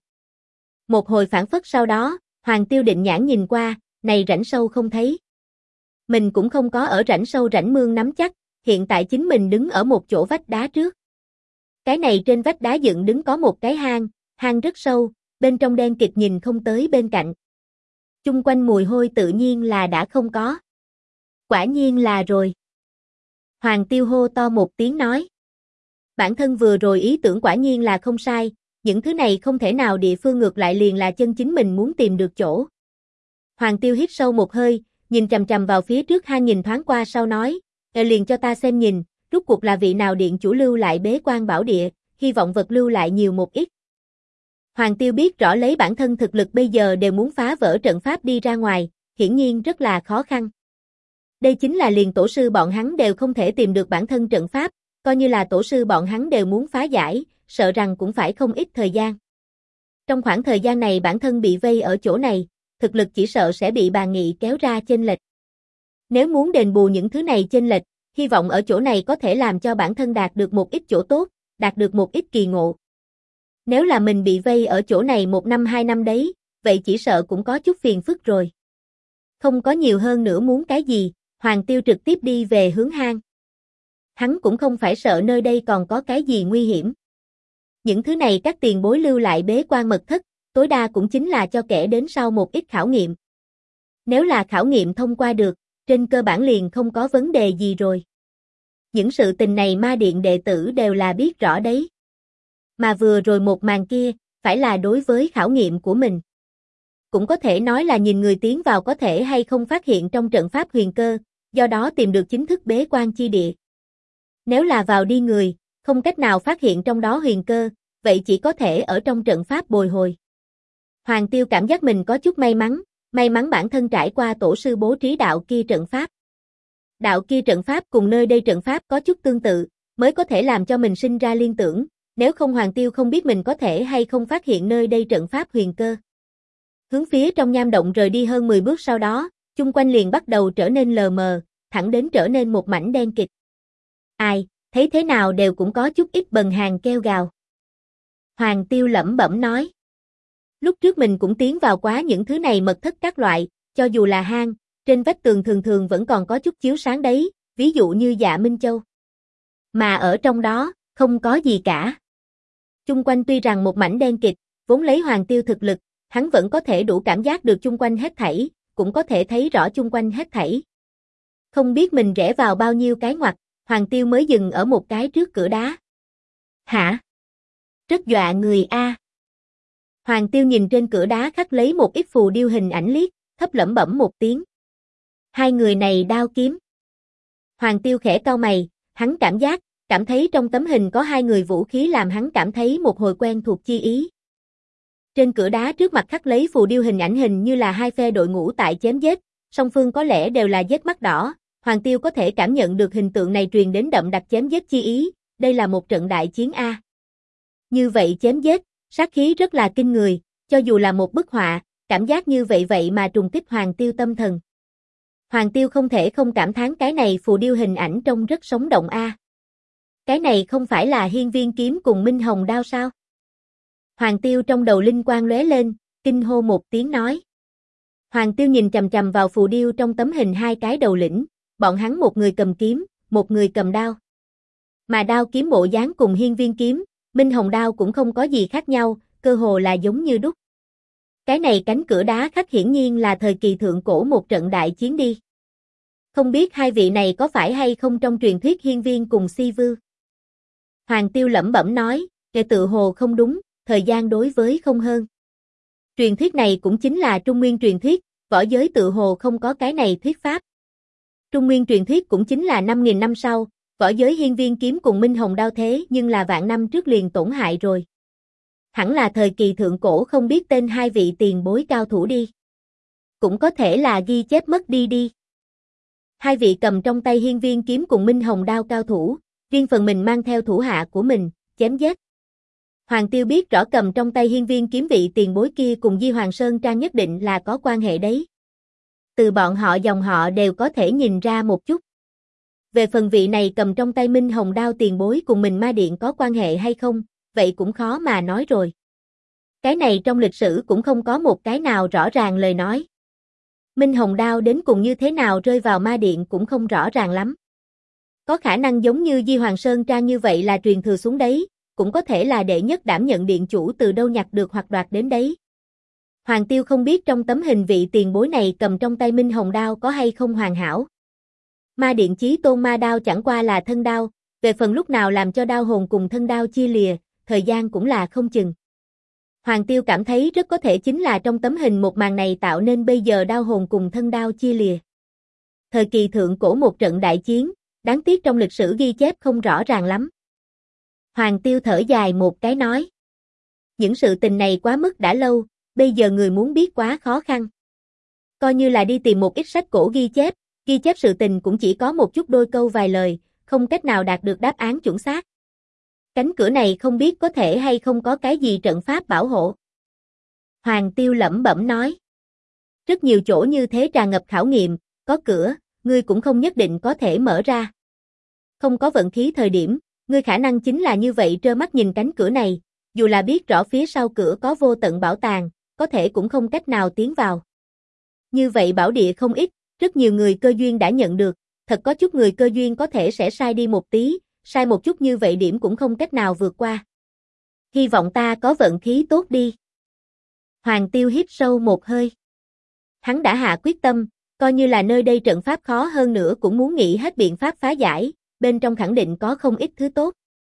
Một hồi phảng phất sau đó, Hoàng Tiêu định nhãn nhìn qua, này rãnh sâu không thấy. Mình cũng không có ở rãnh sâu rãnh mương nắm chắc, hiện tại chính mình đứng ở một chỗ vách đá trước. Cái này trên vách đá dựng đứng có một cái hang, hang rất sâu, bên trong đen kịt nhìn không tới bên cạnh. Chung quanh mùi hôi tự nhiên là đã không có. Quả nhiên là rồi. Hoàng Tiêu hô to một tiếng nói. Bản thân vừa rồi ý tưởng quả nhiên là không sai, những thứ này không thể nào địa phương ngược lại liền là chân chính mình muốn tìm được chỗ. Hoàng Tiêu hít sâu một hơi, nhìn chằm chằm vào phía trước hang nhìn thoáng qua sau nói, liền cho ta xem nhìn, rốt cuộc là vị nào điện chủ lưu lại bế quan bảo địa, hy vọng vật lưu lại nhiều một ít. Hoàng Tiêu biết rõ lấy bản thân thực lực bây giờ đều muốn phá vỡ trận pháp đi ra ngoài, hiển nhiên rất là khó khăn. Đây chính là liền tổ sư bọn hắn đều không thể tìm được bản thân trận pháp, coi như là tổ sư bọn hắn đều muốn phá giải, sợ rằng cũng phải không ít thời gian. Trong khoảng thời gian này bản thân bị vây ở chỗ này, thực lực chỉ sợ sẽ bị bàn nghị kéo ra chênh lệch. Nếu muốn đền bù những thứ này chênh lệch, hy vọng ở chỗ này có thể làm cho bản thân đạt được một ít chỗ tốt, đạt được một ít kỳ ngộ. Nếu là mình bị vây ở chỗ này 1 năm 2 năm đấy, vậy chỉ sợ cũng có chút phiền phức rồi. Không có nhiều hơn nữa muốn cái gì, Hoàng Tiêu trực tiếp đi về hướng hang. Hắn cũng không phải sợ nơi đây còn có cái gì nguy hiểm. Những thứ này các tiền bối lưu lại bế quan mật thất, tối đa cũng chính là cho kẻ đến sau một ít khảo nghiệm. Nếu là khảo nghiệm thông qua được, trên cơ bản liền không có vấn đề gì rồi. Những sự tình này ma điện đệ tử đều là biết rõ đấy. Mà vừa rồi một màn kia, phải là đối với khảo nghiệm của mình. Cũng có thể nói là nhìn người tiến vào có thể hay không phát hiện trong trận pháp huyền cơ, do đó tìm được chính thức bế quan chi địa. Nếu là vào đi người, không cách nào phát hiện trong đó huyền cơ, vậy chỉ có thể ở trong trận pháp bồi hồi. Hoàng Tiêu cảm giác mình có chút may mắn bản thân trải qua tổ sư bố trí đạo kia trận pháp. Đạo kia trận pháp cùng nơi đây trận pháp có chút tương tự, mới có thể làm cho mình sinh ra liên tưởng, nếu không Hoàng Tiêu không biết mình có thể hay không phát hiện nơi đây trận pháp huyền cơ. Hướng phía trong nham động rời đi hơn 10 bước sau đó, chung quanh liền bắt đầu trở nên lờ mờ, thẳng đến trở nên một mảnh đen kịt. Ai, thấy thế nào đều cũng có chút ít bần hàng kêu gào. Hoàng Tiêu lẩm bẩm nói. Lúc trước mình cũng tiến vào quá những thứ này mật thất các loại, cho dù là hang, trên vách tường thường thường vẫn còn có chút chiếu sáng đấy, ví dụ như Dạ Minh Châu. Mà ở trong đó, không có gì cả. Chung quanh tuy rằng một mảnh đen kịt, vốn lấy Hoàng Tiêu thực lực, hắn vẫn có thể đủ cảm giác được chung quanh hết thảy, cũng có thể thấy rõ chung quanh hết thảy. Không biết mình rẽ vào bao nhiêu cái ngoặt, Hoàng Tiêu mới dừng ở một cái trước cửa đá. Hả? Rất dọa người a. Hoàng Tiêu nhìn trên cửa đá khắc lấy một ít phù điêu hình ảnh liếc, thấp lẩm bẩm một tiếng. Hai người này đao kiếm. Hoàng Tiêu khẽ cau mày, hắn cảm thấy trong tấm hình có hai người vũ khí làm hắn cảm thấy một hồi quen thuộc chi ý. Trên cửa đá trước mặt khắc lấy phù điêu hình ảnh hình như là hai phe đội ngũ tại chém giết, song phương có lẽ đều là giết mắt đỏ. Hoàng Tiêu có thể cảm nhận được hình tượng này truyền đến đậm đặc chém giết chi ý, đây là một trận đại chiến a. Như vậy chém giết, sát khí rất là kinh người, cho dù là một bức họa, cảm giác như vậy mà trùng kích Hoàng Tiêu tâm thần. Hoàng Tiêu không thể không cảm thán cái này phù điêu hình ảnh trông rất sống động a. Cái này không phải là Hiên Viên kiếm cùng Minh Hồng đao sao? Hoàng Tiêu trong đầu linh quang lóe lên, kinh hô một tiếng nói. Hoàng Tiêu nhìn chằm chằm vào phù điêu trong tấm hình hai cái đầu lĩnh, bọn hắn một người cầm kiếm, một người cầm đao. Mà đao kiếm bộ dáng cùng Hiên Viên kiếm, Minh Hồng đao cũng không có gì khác nhau, cơ hồ là giống như đúc. Cái này cánh cửa đá khắc hiển nhiên là thời kỳ thượng cổ một trận đại chiến đi. Không biết hai vị này có phải hay không trong truyền thuyết Hiên Viên cùng Si Vưu. Hoàng Tiêu lẩm bẩm nói, kẻ tự hồ không đúng, thời gian đối với không hơn. Truyền thuyết này cũng chính là Trung Nguyên truyền thuyết, võ giới tự hồ không có cái này thuyết pháp. Trung Nguyên truyền thuyết cũng chính là 5.000 năm sau, võ giới Hiên Viên kiếm cùng Minh Hồng đao thế nhưng là vạn năm trước liền tổn hại rồi. Hẳn là thời kỳ thượng cổ không biết tên hai vị tiền bối cao thủ đi. Cũng có thể là ghi chép mất đi. Hai vị cầm trong tay Hiên Viên kiếm cùng Minh Hồng đao cao thủ, riêng phần mình mang theo thủ hạ của mình, chém giết. Hoàng Tiêu biết rõ cầm trong tay Hiên Viên kiếm vị tiền bối kia cùng Di Hoàng Sơn Trang nhất định là có quan hệ đấy. Từ bọn họ dòng họ đều có thể nhìn ra một chút. Về phần vị này cầm trong tay Minh Hồng đao tiền bối cùng mình Ma Điện có quan hệ hay không, vậy cũng khó mà nói rồi. Cái này trong lịch sử cũng không có một cái nào rõ ràng lời nói. Minh Hồng đao đến cùng như thế nào rơi vào Ma Điện cũng không rõ ràng lắm. Có khả năng giống như Di Hoàng Sơn Trang như vậy là truyền thừa xuống đấy, cũng có thể là đệ nhất đảm nhận điện chủ từ đâu nhặt được hoặc đoạt đến đấy. Hoàng Tiêu không biết trong tấm hình vị tiền bối này cầm trong tay Minh Hồng đao có hay không hoàn hảo. Ma Điện Chí Tôn ma đao chẳng qua là thân đao, về phần lúc nào làm cho đao hồn cùng thân đao chia lìa, thời gian cũng là không chừng. Hoàng Tiêu cảm thấy rất có thể chính là trong tấm hình một màn này tạo nên bây giờ đao hồn cùng thân đao chia lìa. Thời kỳ thượng cổ một trận đại chiến, đáng tiếc trong lịch sử ghi chép không rõ ràng lắm. Hoàng Tiêu thở dài một cái nói. Những sự tình này quá mức đã lâu, bây giờ người muốn biết quá khó khăn. Coi như là đi tìm một ít sách cổ ghi chép sự tình cũng chỉ có một chút đôi câu vài lời, không cách nào đạt được đáp án chuẩn xác. Cánh cửa này không biết có thể hay không có cái gì trận pháp bảo hộ. Hoàng Tiêu lẩm bẩm nói. Rất nhiều chỗ như thế tràn ngập khảo nghiệm, có cửa, ngươi cũng không nhất định có thể mở ra. Không có vận khí thời điểm, ngươi khả năng chính là như vậy trơ mắt nhìn cánh cửa này, dù là biết rõ phía sau cửa có vô tận bảo tàng, có thể cũng không cách nào tiến vào. Như vậy bảo địa không ít, rất nhiều người cơ duyên đã nhận được, thật có chút người cơ duyên có thể sẽ sai đi một tí, sai một chút như vậy điểm cũng không cách nào vượt qua. Hy vọng ta có vận khí tốt đi. Hoàng Tiêu hít sâu một hơi. Hắn đã hạ quyết tâm, coi như là nơi đây trận pháp khó hơn nữa cũng muốn nghĩ hết biện pháp phá giải, bên trong khẳng định có không ít thứ tốt.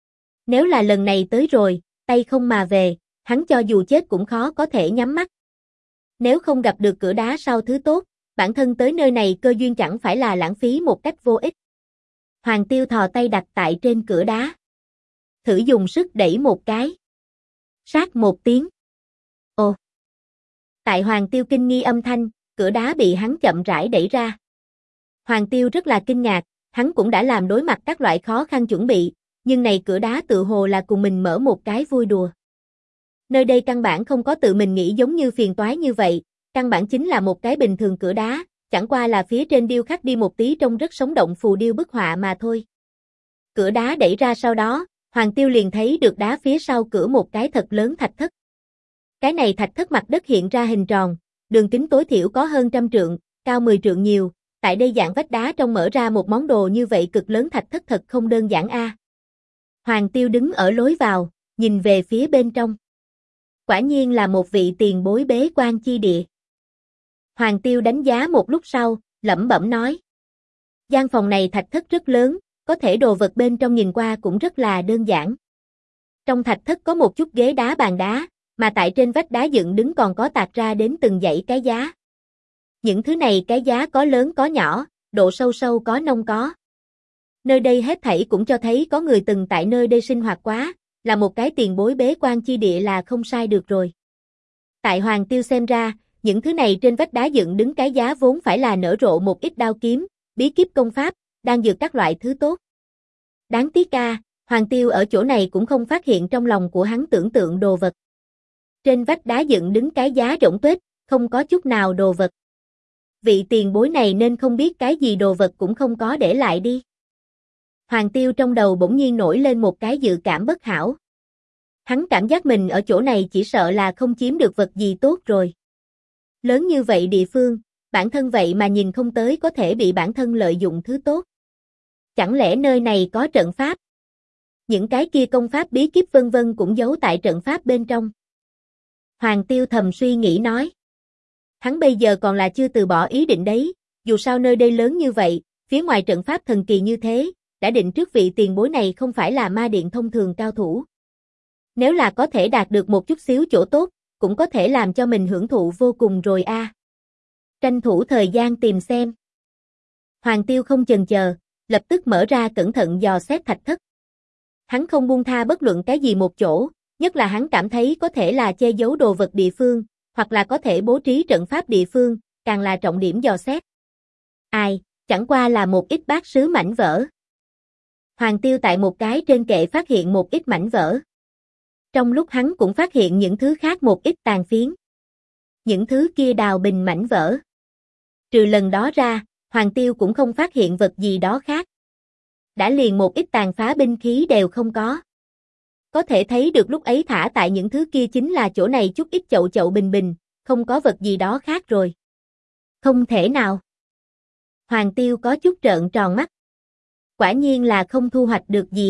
Nếu là lần này tới rồi, tay không mà về, hắn cho dù chết cũng khó có thể nhắm mắt. Nếu không gặp được cửa đá sau thứ tốt, bản thân tới nơi này cơ duyên chẳng phải là lãng phí một cách vô ích. Hoàng Tiêu thò tay đặt tại trên cửa đá. Thử dùng sức đẩy một cái. Sát một tiếng. Ồ! Tại Hoàng Tiêu kinh nghi âm thanh, cửa đá bị hắn chậm rãi đẩy ra. Hoàng Tiêu rất là kinh ngạc, hắn cũng đã làm đối mặt các loại khó khăn chuẩn bị, nhưng này cửa đá tự hồ là cùng mình mở một cái vui đùa. Nơi đây căn bản không có tự mình nghĩ giống như phiền toái như vậy, căn bản chính là một cái bình thường cửa đá, chẳng qua là phía trên điêu khắc đi một tí trông rất sống động phù điêu bức họa mà thôi. Cửa đá đẩy ra sau đó, Hoàng Tiêu liền thấy được đá phía sau cửa một cái thật lớn thạch thất. Cái này thạch thất mặt đất hiện ra hình tròn, đường kính tối thiểu có hơn 100 trượng, cao 10 trượng nhiều, tại đây dạng vách đá trong mở ra một món đồ như vậy cực lớn thạch thất thật không đơn giản a. Hoàng Tiêu đứng ở lối vào, nhìn về phía bên trong. Quả nhiên là một vị tiền bối bế quan chi địa. Hoàng Tiêu đánh giá một lúc sau, lẩm bẩm nói. Gian phòng này thạch thất rất lớn, có thể đồ vật bên trong nhìn qua cũng rất là đơn giản. Trong thạch thất có một chút ghế đá bàn đá, mà tại trên vách đá dựng đứng còn có tạc ra đến từng dãy cái giá. Những thứ này cái giá có lớn có nhỏ, độ sâu sâu có nông có. Nơi đây hết thảy cũng cho thấy có người từng tại nơi đây sinh hoạt quá, là một cái tiền bối bế quan chi địa là không sai được rồi. Tại Hoàng Tiêu xem ra, những thứ này trên vách đá dựng đứng cái giá vốn phải là nở rộ một ít đao kiếm, bí kíp công pháp, đang dược các loại thứ tốt. Đáng tiếc Hoàng Tiêu ở chỗ này cũng không phát hiện trong lòng của hắn tưởng tượng đồ vật. Trên vách đá dựng đứng cái giá rỗng tuếch, không có chút nào đồ vật. Vị tiền bối này nên không biết cái gì đồ vật cũng không có để lại đi. Hoàng Tiêu trong đầu bỗng nhiên nổi lên một cái dự cảm bất hảo. Hắn cảm giác mình ở chỗ này chỉ sợ là không chiếm được vật gì tốt rồi. Lớn như vậy địa phương, bản thân vậy mà nhìn không tới có thể bị bản thân lợi dụng thứ tốt. Chẳng lẽ nơi này có trận pháp? Những cái kia công pháp bí kíp vân vân cũng giấu tại trận pháp bên trong. Hoàng Tiêu thầm suy nghĩ nói. Hắn bây giờ còn là chưa từ bỏ ý định đấy, dù sao nơi đây lớn như vậy, phía ngoài trận pháp thần kỳ như thế, đã định trước vị tiền bối này không phải là ma điện thông thường cao thủ. Nếu là có thể đạt được một chút xíu chỗ tốt, cũng có thể làm cho mình hưởng thụ vô cùng rồi Tranh thủ thời gian tìm xem. Hoàng Tiêu không chần chờ, lập tức mở ra cẩn thận dò xét thạch thất. Hắn không buông tha bất luận cái gì một chỗ, nhất là hắn cảm thấy có thể là che giấu đồ vật địa phương, hoặc là có thể bố trí trận pháp địa phương, càng là trọng điểm dò xét. Chẳng qua là một ít bát sứ mảnh vỡ. Hoàng Tiêu tại một cái trên kệ phát hiện một ít mảnh vỡ. Trong lúc hắn cũng phát hiện những thứ khác một ít tàn phiến. Những thứ kia đào bình mảnh vỡ. Trừ lần đó ra, Hoàng Tiêu cũng không phát hiện vật gì đó khác. Đã liền một ít tàn phá binh khí đều không có. Có thể thấy được lúc ấy thả tại những thứ kia chính là chỗ này chút ít chậu chậu bình bình, không có vật gì đó khác rồi. Không thể nào. Hoàng Tiêu có chút trợn tròn mắt. Quả nhiên là không thu hoạch được gì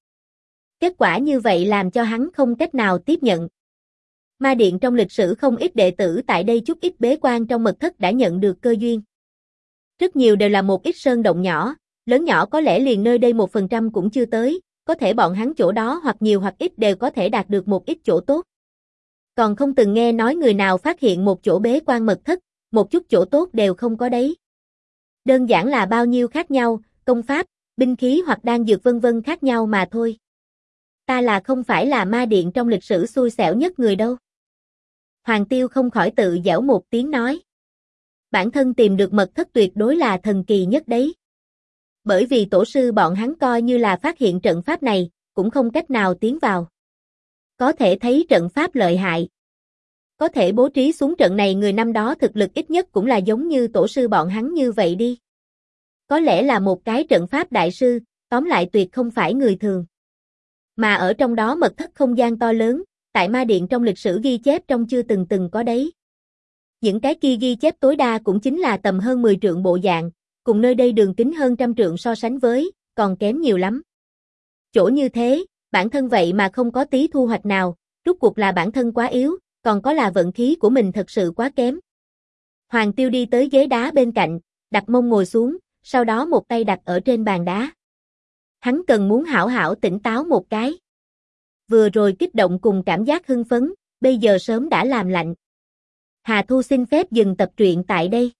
Kết quả như vậy làm cho hắn không cách nào tiếp nhận. Ma điện trong lịch sử không ít đệ tử tại đây chút ít bế quan trong mật thất đã nhận được cơ duyên. Rất nhiều đều là một ít sơn động nhỏ, lớn nhỏ có lẽ liền nơi đây 1% cũng chưa tới, có thể bọn hắn chỗ đó hoặc nhiều hoặc ít đều có thể đạt được một ít chỗ tốt. Còn không từng nghe nói người nào phát hiện một chỗ bế quan mật thất, một chút chỗ tốt đều không có đấy. Đơn giản là bao nhiêu khác nhau, công pháp, binh khí hoặc đan dược vân vân khác nhau mà thôi. Ta là không phải là ma điện trong lịch sử xui xẻo nhất người đâu. Hoàng Tiêu không khỏi tự giễu một tiếng nói. Bản thân tìm được mật thất tuyệt đối là thần kỳ nhất đấy. Bởi vì tổ sư bọn hắn coi như là phát hiện trận pháp này, cũng không cách nào tiến vào. Có thể thấy trận pháp lợi hại. Có thể bố trí xuống trận này người năm đó thực lực ít nhất cũng là giống như tổ sư bọn hắn như vậy đi. Có lẽ là một cái trận pháp đại sư, tóm lại tuyệt không phải người thường. Mà ở trong đó mật thất không gian to lớn, tại ma điện trong lịch sử ghi chép trong chưa từng có đấy. Những cái kia ghi chép tối đa cũng chính là tầm hơn 10 trượng bộ dạng, cùng nơi đây đường kính hơn 100 trượng so sánh với, còn kém nhiều lắm. Chỗ như thế, bản thân vậy mà không có tí thu hoạch nào, rốt cuộc là bản thân quá yếu, còn có là vận khí của mình thật sự quá kém. Hoàng Tiêu đi tới ghế đá bên cạnh, đặt mông ngồi xuống, sau đó một tay đặt ở trên bàn đá. Hắn cần muốn hảo hảo tỉnh táo một cái. Vừa rồi kích động cùng cảm giác hưng phấn, bây giờ sớm đã làm lạnh. Hà Thu xin phép dừng tập truyện tại đây.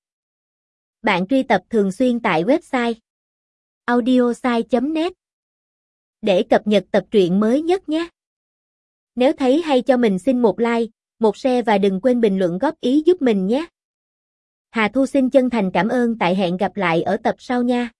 Bạn truy tập thường xuyên tại website audiosai.net để cập nhật tập truyện mới nhất nhé. Nếu thấy hay cho mình xin một like, một share và đừng quên bình luận góp ý giúp mình nhé. Hà Thu xin chân thành cảm ơn, tại hẹn gặp lại ở tập sau nha.